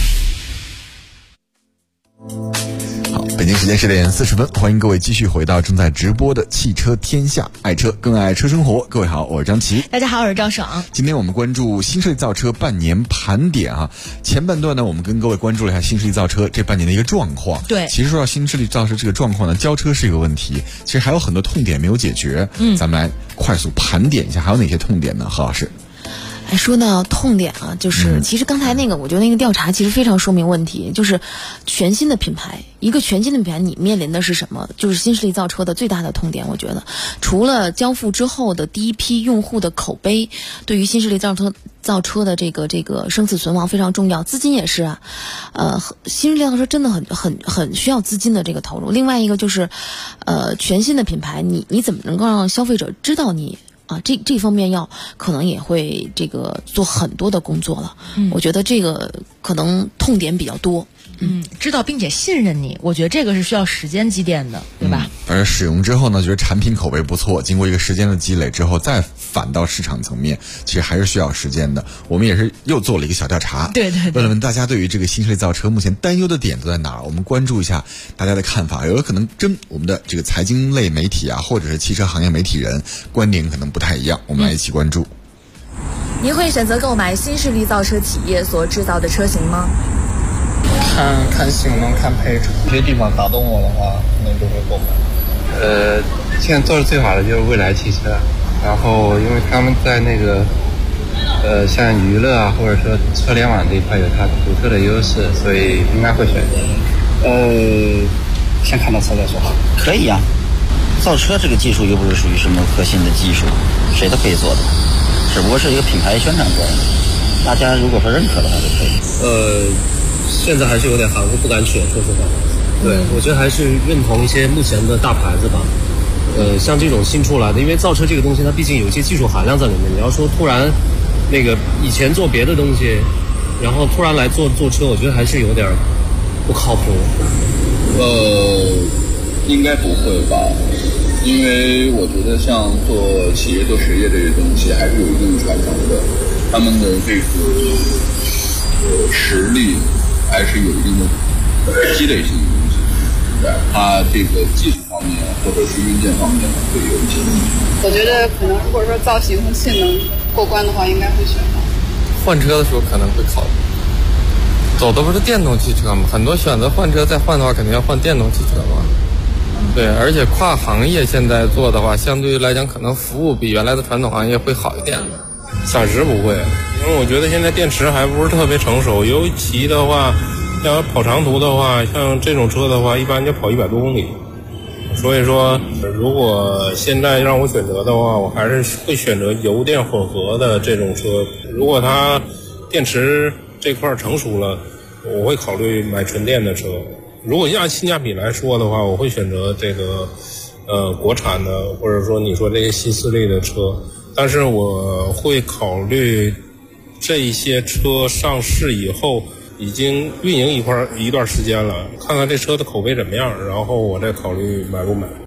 S5: 好，北京时间10点40分，欢迎各位继续回到正在直播的汽车天下，爱车更爱车生活。各位好，我是张琪。
S1: 大家好，我是赵爽。
S5: 今天我们关注新势力造车半年盘点啊。前半段呢，我们跟各位关注了一下新势力造车这半年的一个状况。
S1: 对，
S5: 其实说到新势力造车这个状况呢，交车是一个问题，其实还有很多痛点没有解决。咱们来快速盘点一下，还有哪些痛点呢？何老师。
S9: 说到痛点啊，就是其实刚才那个，我觉得那个调查其实非常说明问题，就是全新的品牌，一个全新的品牌，你面临的是什么？就是新势力造车的最大的痛点，我觉得除了交付之后的第一批用户的口碑，对于新势力造车的这个生死存亡非常重要，资金也是啊，新势力造车真的很需要资金的这个投入。另外一个就是，全新的品牌，你怎么能够让消费者知道你？啊，这方面可能也会做很多的工作了。我觉得这个可能痛点比较多。
S1: 知道并且信任你，我觉得这个是需要时间积淀的，对吧？
S5: 而使用之后呢，觉得产品口碑不错，经过一个时间的积累之后，再反到市场层面，其实还是需要时间的。我们也是又做了一个小调查，
S1: 对，
S5: 问了问大家对于这个新势力造车目前担忧的点都在哪儿，我们关注一下大家的看法。有的可能跟我们的这个财经类媒体啊，或者是汽车行业媒体人观点可能不太一样，我们来一起关注。
S8: 您会选择购买新势力造车企业所制造的车型吗？
S14: 看性能，看配置，
S12: 有些地方打动我的话，可能就会购买。
S15: 现在做的最好的就是蔚来汽车，然后因为他们在那个像娱乐啊，或者说车联网这一块有它独特的优势，所以应该会选择。
S12: 先看到车再说。可以呀，造车这个技术又不是属于什么核心的技术，谁都可以做的，只不过是一个品牌宣传过来的。大家如果说认可的话就可以。
S13: 现在还是有点含糊不敢选，说实话。对，我觉得还是认同一些目前的大牌子吧。像这种新出来的，因为造车这个东西它毕竟有一些技术含量在里面，你要说突然那个以前做别的东西，然后突然来做车，我觉得还是有点不靠谱？
S3: 应该不会吧？因为我觉得像做企业做实业这些东西还是有一定传承的，他们的这个实力还是有一定的积累性的东西。对，它这个技术方面或者是硬件方面会有一些问题。
S7: 我觉得可能如果说造型和性能过关的话，应该会选它。
S14: 换车的时候可能会考虑。走的不是电动汽车吗？很多选择换车再换的话，肯定要换电动汽车嘛。对，而且跨行业现在做的话，相对于来讲，可能服务比原来的传统行业会好一点。
S10: 暂时不会，因为我觉得现在电池还不是特别成熟，尤其的话，要跑长途的话，像这种车的话，一般就跑100多公里。所以说，如果现在让我选择的话，我还是会选择油电混合的这种车。如果它电池这块成熟了，我会考虑买纯电的车。如果按性价比来说的话，我会选择这个国产的，或者说你说这些新势力的车。但是我会考虑这一些车上市以后已经运营一段时间了，看看这车的口碑怎么样，然后我再考虑买不买。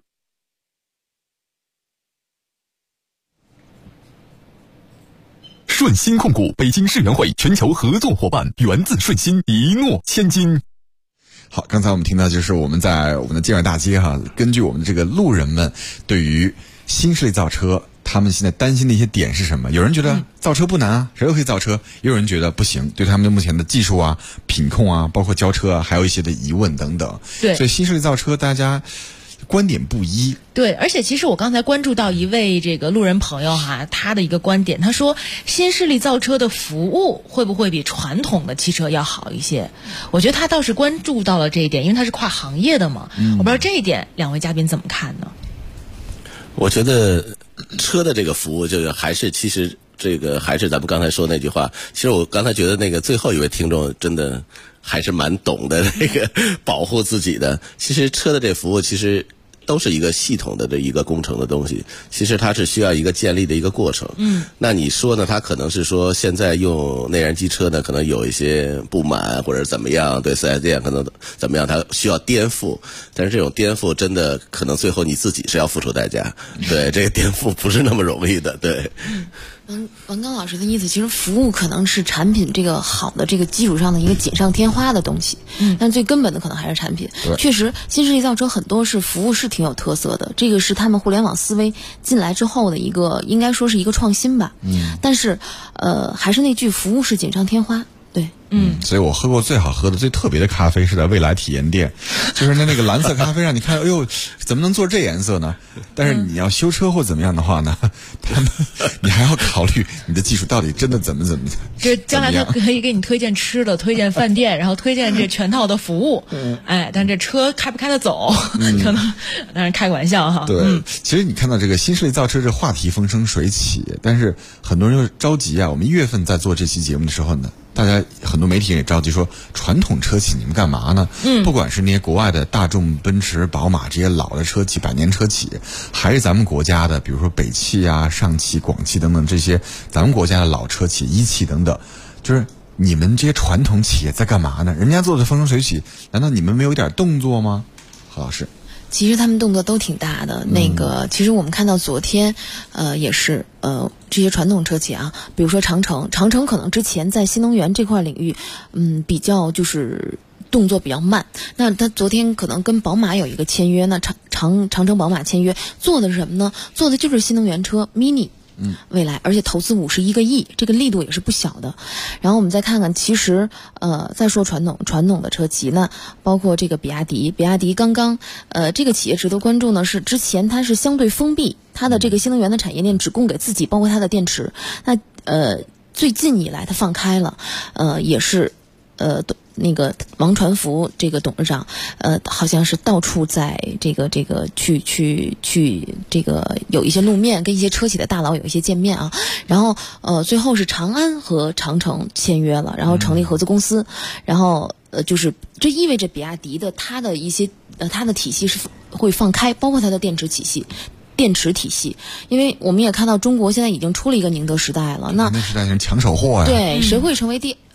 S21: 顺鑫控股北京世园会全球合作伙伴，源自顺鑫，一诺千金。
S5: 好，刚才我们听到就是我们在我们的建外大街哈，根据我们的这个路人们对于新势力造车，他们现在担心的一些点是什么？有人觉得造车不难啊，谁都可以造车；也有人觉得不行，对他们目前的技术啊、品控啊、包括交车啊，还有一些的疑问等等。
S1: 对，
S5: 所以新势力造车大家观点不一。
S1: 对，而且其实我刚才关注到一位这个路人朋友哈，他的一个观点，他说新势力造车的服务会不会比传统的汽车要好一些？我觉得他倒是关注到了这一点，因为他是跨行业的嘛。我不知道这一点两位嘉宾怎么看呢？
S16: 我觉得车的这个服务就是其实这个还是咱们刚才说那句话，其实我刚才觉得那个最后一位听众真的还是蛮懂的那个保护自己的。其实车的这服务其实都是一个系统的这一个工程的东西，其实它是需要一个建立的一个过程。那你说呢？它可能是说现在用内燃机车呢，可能有一些不满或者怎么样，对 4S 店可能怎么样，它需要颠覆。但是这种颠覆真的可能最后你自己是要付出代价。对，这个颠覆不是那么容易的。对。
S9: 王刚老师的意思，其实服务可能是产品这个好的这个基础上的一个锦上添花的东西，但最根本的可能还是产品。确实，新势力造车很多是服务是挺有特色的，这个是他们互联网思维进来之后的一个，应该说是一个创新吧。但是还是那句，服务是锦上添花。对，
S5: 所以我喝过最好喝的、最特别的咖啡是在未来体验店，就是那个蓝色咖啡让你看，哎呦，怎么能做这颜色呢？但是你要修车或怎么样的话呢，你还要考虑你的技术到底真的怎么。
S1: 这将来他可以给你推荐吃的，推荐饭店，然后推荐这全套的服务。但这车开不开得走，可能当然开个玩笑哈。
S5: 对，其实你看到这个新势力造车这话题风生水起，但是很多人又着急啊。我们1月份在做这期节目的时候呢，大家很多媒体人也着急说，传统车企你们干嘛呢？不管是那些国外的大众、奔驰、宝马这些老的车企、100年车企，还是咱们国家的，比如说北汽啊、上汽、广汽等等这些咱们国家的老车企、一汽等等，就是你们这些传统企业在干嘛呢？人家做的风生水起，难道你们没有一点动作吗？何老师？
S9: 其实他们动作都挺大的。其实我们看到昨天，也是这些传统车企啊，比如说长城可能之前在新能源这块领域，比较就是动作比较慢。那他昨天可能跟宝马有一个签约，那长城宝马签约做的是什么呢？做的就是新能源车 mini。未来，而且投资51个亿，这个力度也是不小的。然后我们再看看，其实再说传统的车企，那包括这个比亚迪刚刚这个企业值得关注呢，是之前它是相对封闭，它的这个新能源的产业链只供给自己，包括它的电池。那最近以来它放开了，也是那个王传福这个董事长，好像是到处在这个去这个有一些露面，跟一些车企的大佬有一些见面啊。然后最后是长安和长城签约了，然后成立合资公司，然后就是这意味着比亚迪的它的一些它的体系是会放开，包括它的电池体系，因为我们也看到中国现在已经出了一个宁德时代了，那
S5: 宁德时代是抢手货呀。
S9: 对，谁会成为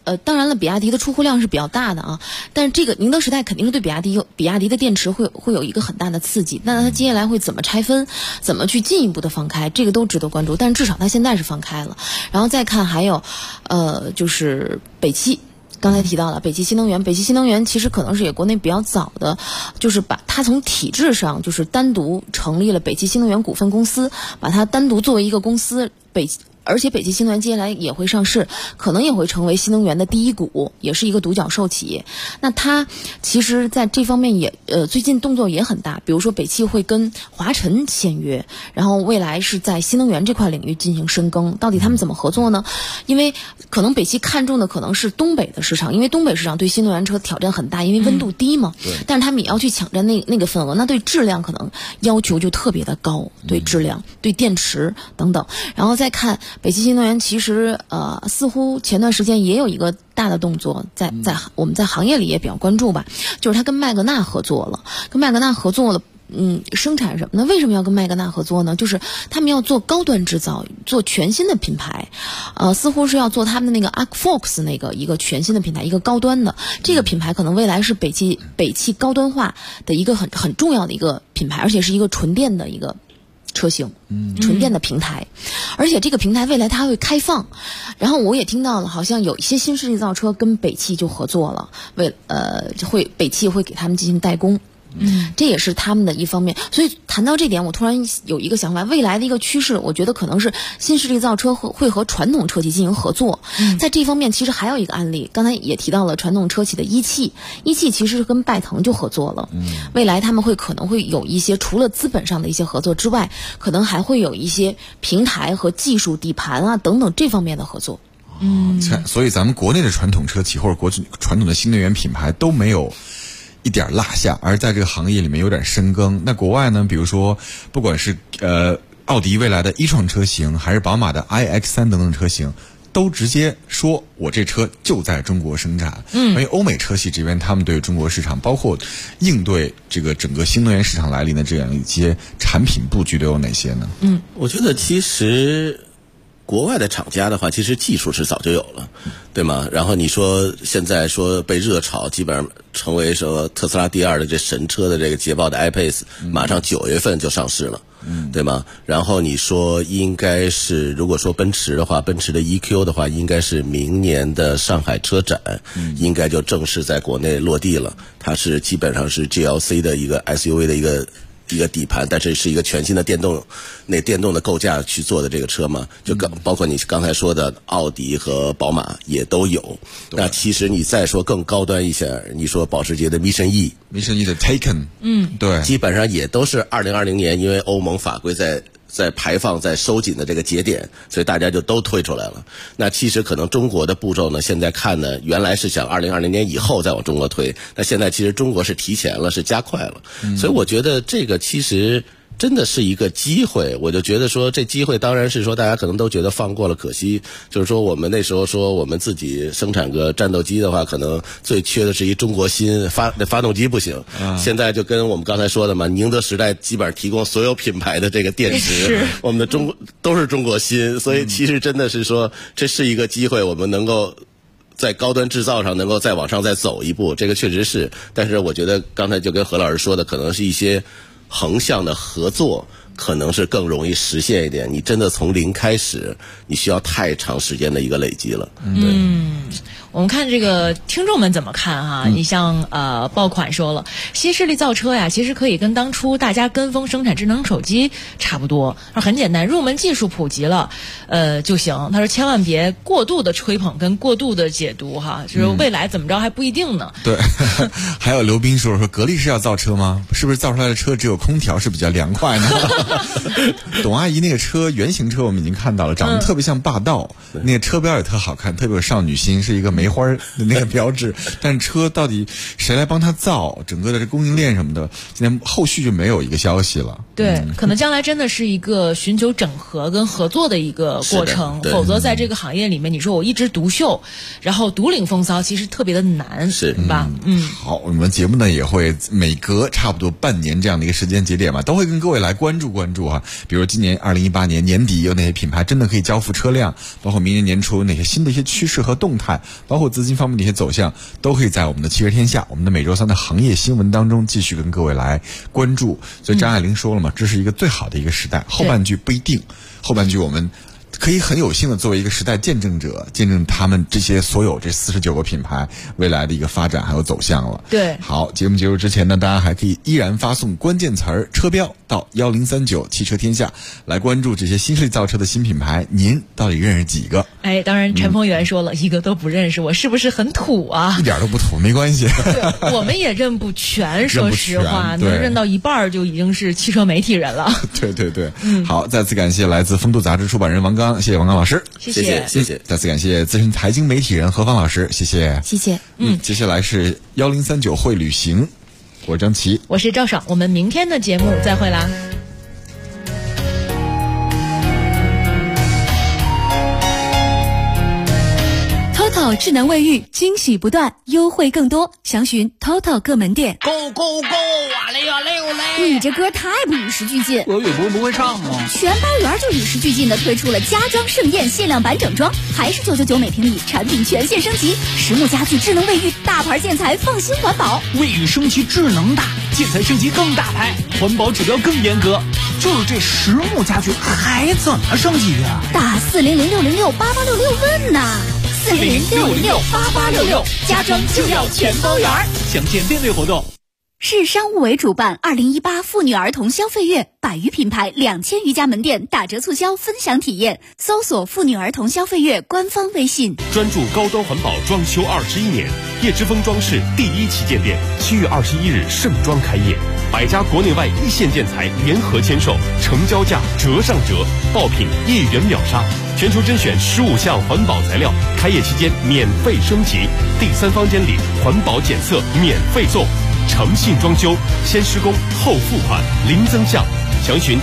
S9: 当然了，比亚迪的出货量是比较大的啊，但是这个宁德时代肯定是对比亚迪的电池会有一个很大的刺激。那它接下来会怎么拆分，怎么去进一步的放开，这个都值得关注。但是至少它现在是放开了。然后再看还有，就是北汽。刚才提到了北汽新能源其实可能是也国内比较早的，就是把它从体制上就是单独成立了北汽新能源股份公司，把它单独作为一个公司，而且北汽新能源接下来也会上市，可能也会成为新能源的第一股，也是一个独角兽企业。那它其实在这方面也最近动作也很大，比如说北汽会跟华晨签约，然后未来是在新能源这块领域进行深耕。到底他们怎么合作呢？因为可能北汽看重的可能是东北的市场，因为东北市场对新能源车挑战很大，因为温度低嘛。但是他们也要去抢占那个份额，那对质量可能要求就特别的高，对质量、对电池等等。然后再看北汽新能源，其实似乎前段时间也有一个大的动作，我们在行业里也比较关注吧，就是他跟麦格纳合作了，生产什么呢？为什么要跟麦格纳合作呢？就是他们要做高端制造，做全新的品牌，似乎是要做他们的那个 Arcfox 那个一个全新的品牌，一个高端的这个品牌，可能未来是北汽高端化的一个很重要的一个品牌，而且是一个纯电的一个车型，纯电的平台，而且这个平台未来它会开放。然后我也听到了，好像有一些新势力造车跟北汽就合作了，北汽会给他们进行代工。这也是他们的一方面。所以谈到这点，我突然有一个想法，未来的一个趋势，我觉得可能是新势力造车会和传统车企进行合作。在这方面其实还有一个案例，刚才也提到了传统车企的一汽其实是跟拜腾就合作了。未来他们可能会有一些除了资本上的一些合作之外，可能还会有一些平台和技术底盘啊等等这方面的合作。
S5: 所以咱们国内的传统车企或者传统的新能源品牌都没有一点落下，而在这个行业里面有点深耕。那国外呢，比如说不管是奥迪未来的e-tron车型，还是宝马的 iX3 等等车型，都直接说我这车就在中国生产。因为欧美车企这边他们对中国市场，包括应对这个整个新能源市场来临的这样一些产品布局都有哪些呢？
S16: 我觉得其实国外的厂家的话，其实技术是早就有了，对吗？然后你说现在说被热炒，基本上成为说特斯拉第二的这神车的这个捷豹的 iPace，马上9月份就上市了，对吗？然后你说应该是，如果说奔驰的话，奔驰的 EQ 的话，应该是明年的上海车展，应该就正式在国内落地了。它是基本上是 GLC 的一个 SUV 的一个底盘，但是是一个全新的电动的构架去做的这个车嘛，就包括你刚才说的奥迪和宝马也都有。那其实你再说更高端一些，你说保时捷的 Mission E
S5: 的 Taycan， 对，
S16: 基本上也都是2020年，因为欧盟法规在排放在收紧的这个节点，所以大家就都推出来了。那其实可能中国的步骤呢，现在看呢，原来是想2020年以后再往中国推，那现在其实中国是提前了，是加快了。所以我觉得这个其实真的是一个机会。我就觉得说这机会当然是说大家可能都觉得放过了可惜，就是说我们那时候说我们自己生产个战斗机的话，可能最缺的是一中国芯，发动机不行。现在就跟我们刚才说的嘛，宁德时代基本上提供所有品牌的这个电池，我们的都是中国芯，所以其实真的是说这是一个机会，我们能够在高端制造上能够再往上再走一步，这个确实是。但是我觉得刚才就跟何老师说的，可能是一些横向的合作可能是更容易实现一点。你真的从零开始，你需要太长时间的一个累积了。
S1: 我们看这个听众们怎么看哈？你像爆款说了，新势力造车呀，其实可以跟当初大家跟风生产智能手机差不多。很简单，入门技术普及了，就行。他说千万别过度的吹捧跟过度的解读哈，就是未来怎么着还不一定呢。
S5: 对，还有刘斌说格力是要造车吗？是不是造出来的车只有空调是比较凉快呢？董阿姨那个车原型车我们已经看到了，长得特别像霸道，那个车标也特好看，特别有少女心，是一个梅花的那个标志。但车到底谁来帮他造，整个的这供应链什么的，今天后续就没有一个消息了。
S1: 对，可能将来真的是一个寻求整合跟合作的一个过程，否则在这个行业里面，你说我一枝独秀，然后独领风骚，其实特别的难，是吧？好，
S5: 我们节目呢也会每隔差不多半年这样的一个时间节点嘛，都会跟各位来关注关注啊。比如今年2018年年底有哪些品牌真的可以交付车辆，包括明年年初有哪些新的一些趋势和动态，包括资金方面的一些走向，都可以在我们的汽车天下，我们的每周3的行业新闻当中继续跟各位来关注。所以张爱玲说了嘛，这是一个最好的一个时代，后半句不一定，后半句我们可以很有幸的作为一个时代见证者，见证他们这些所有这49个品牌未来的一个发展还有走向了。
S1: 对，
S5: 好，节目结束之前呢，大家还可以依然发送关键词儿车标到1039汽车天下来关注这些新势力造车的新品牌，您到底认识几个？
S1: 哎，当然陈峰元说了，一个都不认识，我是不是很土啊？
S5: 一点都不土，没关系。
S1: 我们也认不全，说实话，
S5: 能
S1: 认到一半就已经是汽车媒体人了。
S5: 对对对，好，再次感谢来自风度杂志出版人王刚，谢谢王刚老师，
S1: 谢谢。
S5: 再次感谢资深财经媒体人何芳老师，谢谢。接下来是1039会旅行，我是张琪，
S1: 我是赵爽，我们明天的节目再会啦。
S22: TOTO 智能卫浴惊喜不断，优惠更多，详询 TOTO 各门店。
S2: Go go go 啊嘞呀嘞嘞！
S23: 你这歌太不与时俱进，
S2: 俄语不会唱吗？
S23: 全包圆就与时俱进的推出了家装盛宴限量版整装，还是999每平米，产品全线升级，实木家具、智能卫浴、大牌建材，放心环保。
S2: 卫浴升级智能大，建材升级更大牌，环保指标更严格。就是这实木家具还怎么升级呀？
S23: 打400-606-8866问呐！400-606-8866，家装就要全包圆。
S2: 详见店内活动。
S23: 市商务委主办2018妇女儿童消费月，100余品牌2000余家门店打折促销分享体验，搜索妇女儿童消费月官方微信。
S19: 专注高端环保装修21年，叶之峰装饰第1旗舰店7月21日盛装开业，100家国内外一线建材联合签售，成交价折上折，爆品1元秒杀，全球甄选15项环保材料，开业期间免费升级，第3方监理环保检测免费送，诚信装修，先施工后付款，零增项，详询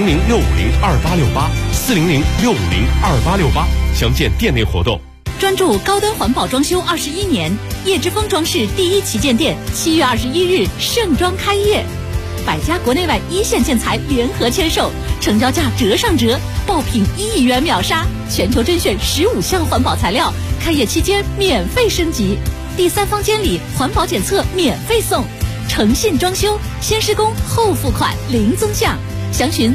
S19: 400-650-2868，400-650-2868，详见店内活动。
S22: 专注高端环保装修21年，叶之峰装饰第1旗舰店7月21日盛装开业，100家国内外一线建材联合签售，成交价折上折，爆品1元秒杀，全球甄选15项环保材料，开业期间免费升级，第3方监理环保检测免费送，诚信装修，先施工后付款，零增项，详询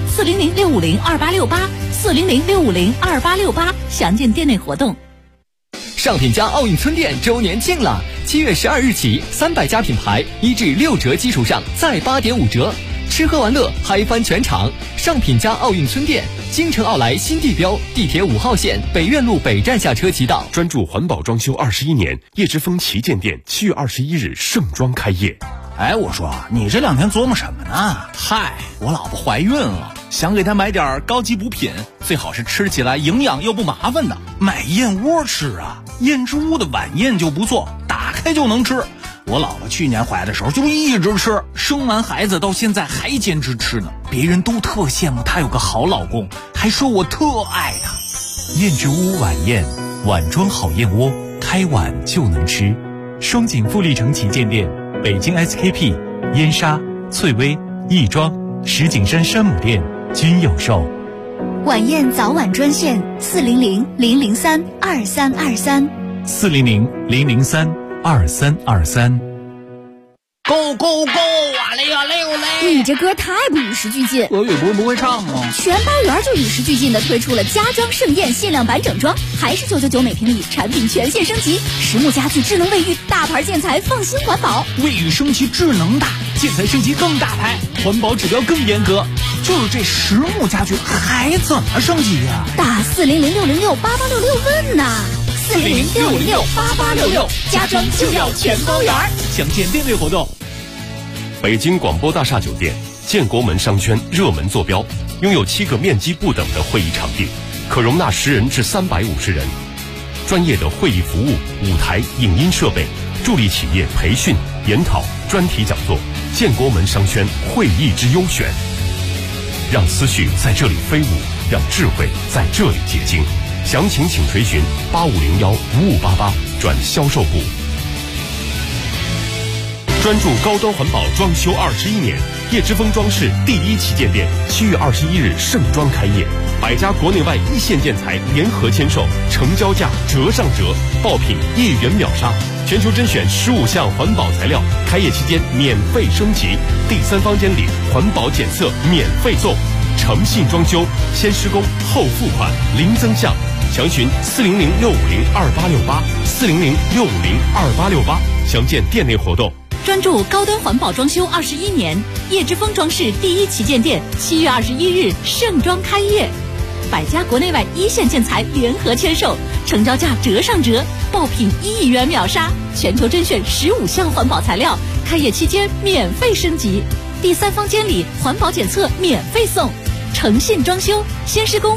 S22: 400-650-2868，400-650-2868，详见店内活动。
S17: 上品家奥运村店周年庆了，7月12日起，300家品牌1至6折基础上再8.5折，吃喝玩乐嗨翻全场。上品家奥运村店，京城奥莱新地标，地铁5号线北苑路北站下车即到。
S19: 专注环保装修21年，叶之峰旗舰店7月21日盛装开业。
S2: 哎，我说你这2天琢磨什么呢？嗨，我老婆怀孕了，想给她买点高级补品，最好是吃起来营养又不麻烦的。买燕窝吃啊，燕之屋的晚宴就不错，打开就能吃。我老婆去年怀的时候就一直吃，生完孩子到现在还坚持吃呢。别人都特羡慕她有个好老公，还说我特爱她。
S18: 燕之屋晚宴，碗装好燕窝，开碗就能吃。双井富力城旗舰店，北京 SKP、燕莎、翠微、亦庄、石景山山姆店均有售。
S23: 晚宴早晚专线400-003-2323。
S18: 400-003-2323。
S2: Go go go 啊嘞呀嘞嘞！
S23: 你这歌太不与时俱进，
S2: 俄语不会唱吗？
S23: 全包圆就与时俱进的推出了家装盛宴限量版整装，还是999每平米，产品全线升级，实木家具、智能卫浴、大牌建材，放心环保。
S2: 卫浴升级智能大，建材升级更大牌，环保指标更严格。就是这实木家具还怎么升级呀？
S23: 打400-606-8866问呐！400-606-8866，家装就要全包圆。
S2: 详见店内活动。
S19: 北京广播大厦酒店建国门商圈热门坐标，拥有7个面积不等的会议场地，可容纳10人至350人。专业的会议服务、舞台、影音设备，助力企业培训、研讨、专题讲座。建国门商圈会议之优选，让思绪在这里飞舞，让智慧在这里结晶。详情请垂询8501-5588转销售部。专注高端环保装修21年， 叶之峰装饰第1旗舰店7月21日盛装开业，百家国内外一线建材联合签售，成交价折上折，爆品1元秒杀，全球甄选15项环保材料，开业期间免费升级，第3房间里环保检测免费送，诚信装修，先施工后付款，零增项，详询400-650-2868，400-650-2868，详见店内活动。
S22: 专注高端环保装修21年，叶之峰装饰第1旗舰店7月21日盛装开业，百家国内外一线建材联合签售，成交价折上折，爆品1元秒杀，全球甄选15项环保材料，开业期间免费升级，第3房间里环保检测免费送，诚信装修，先施工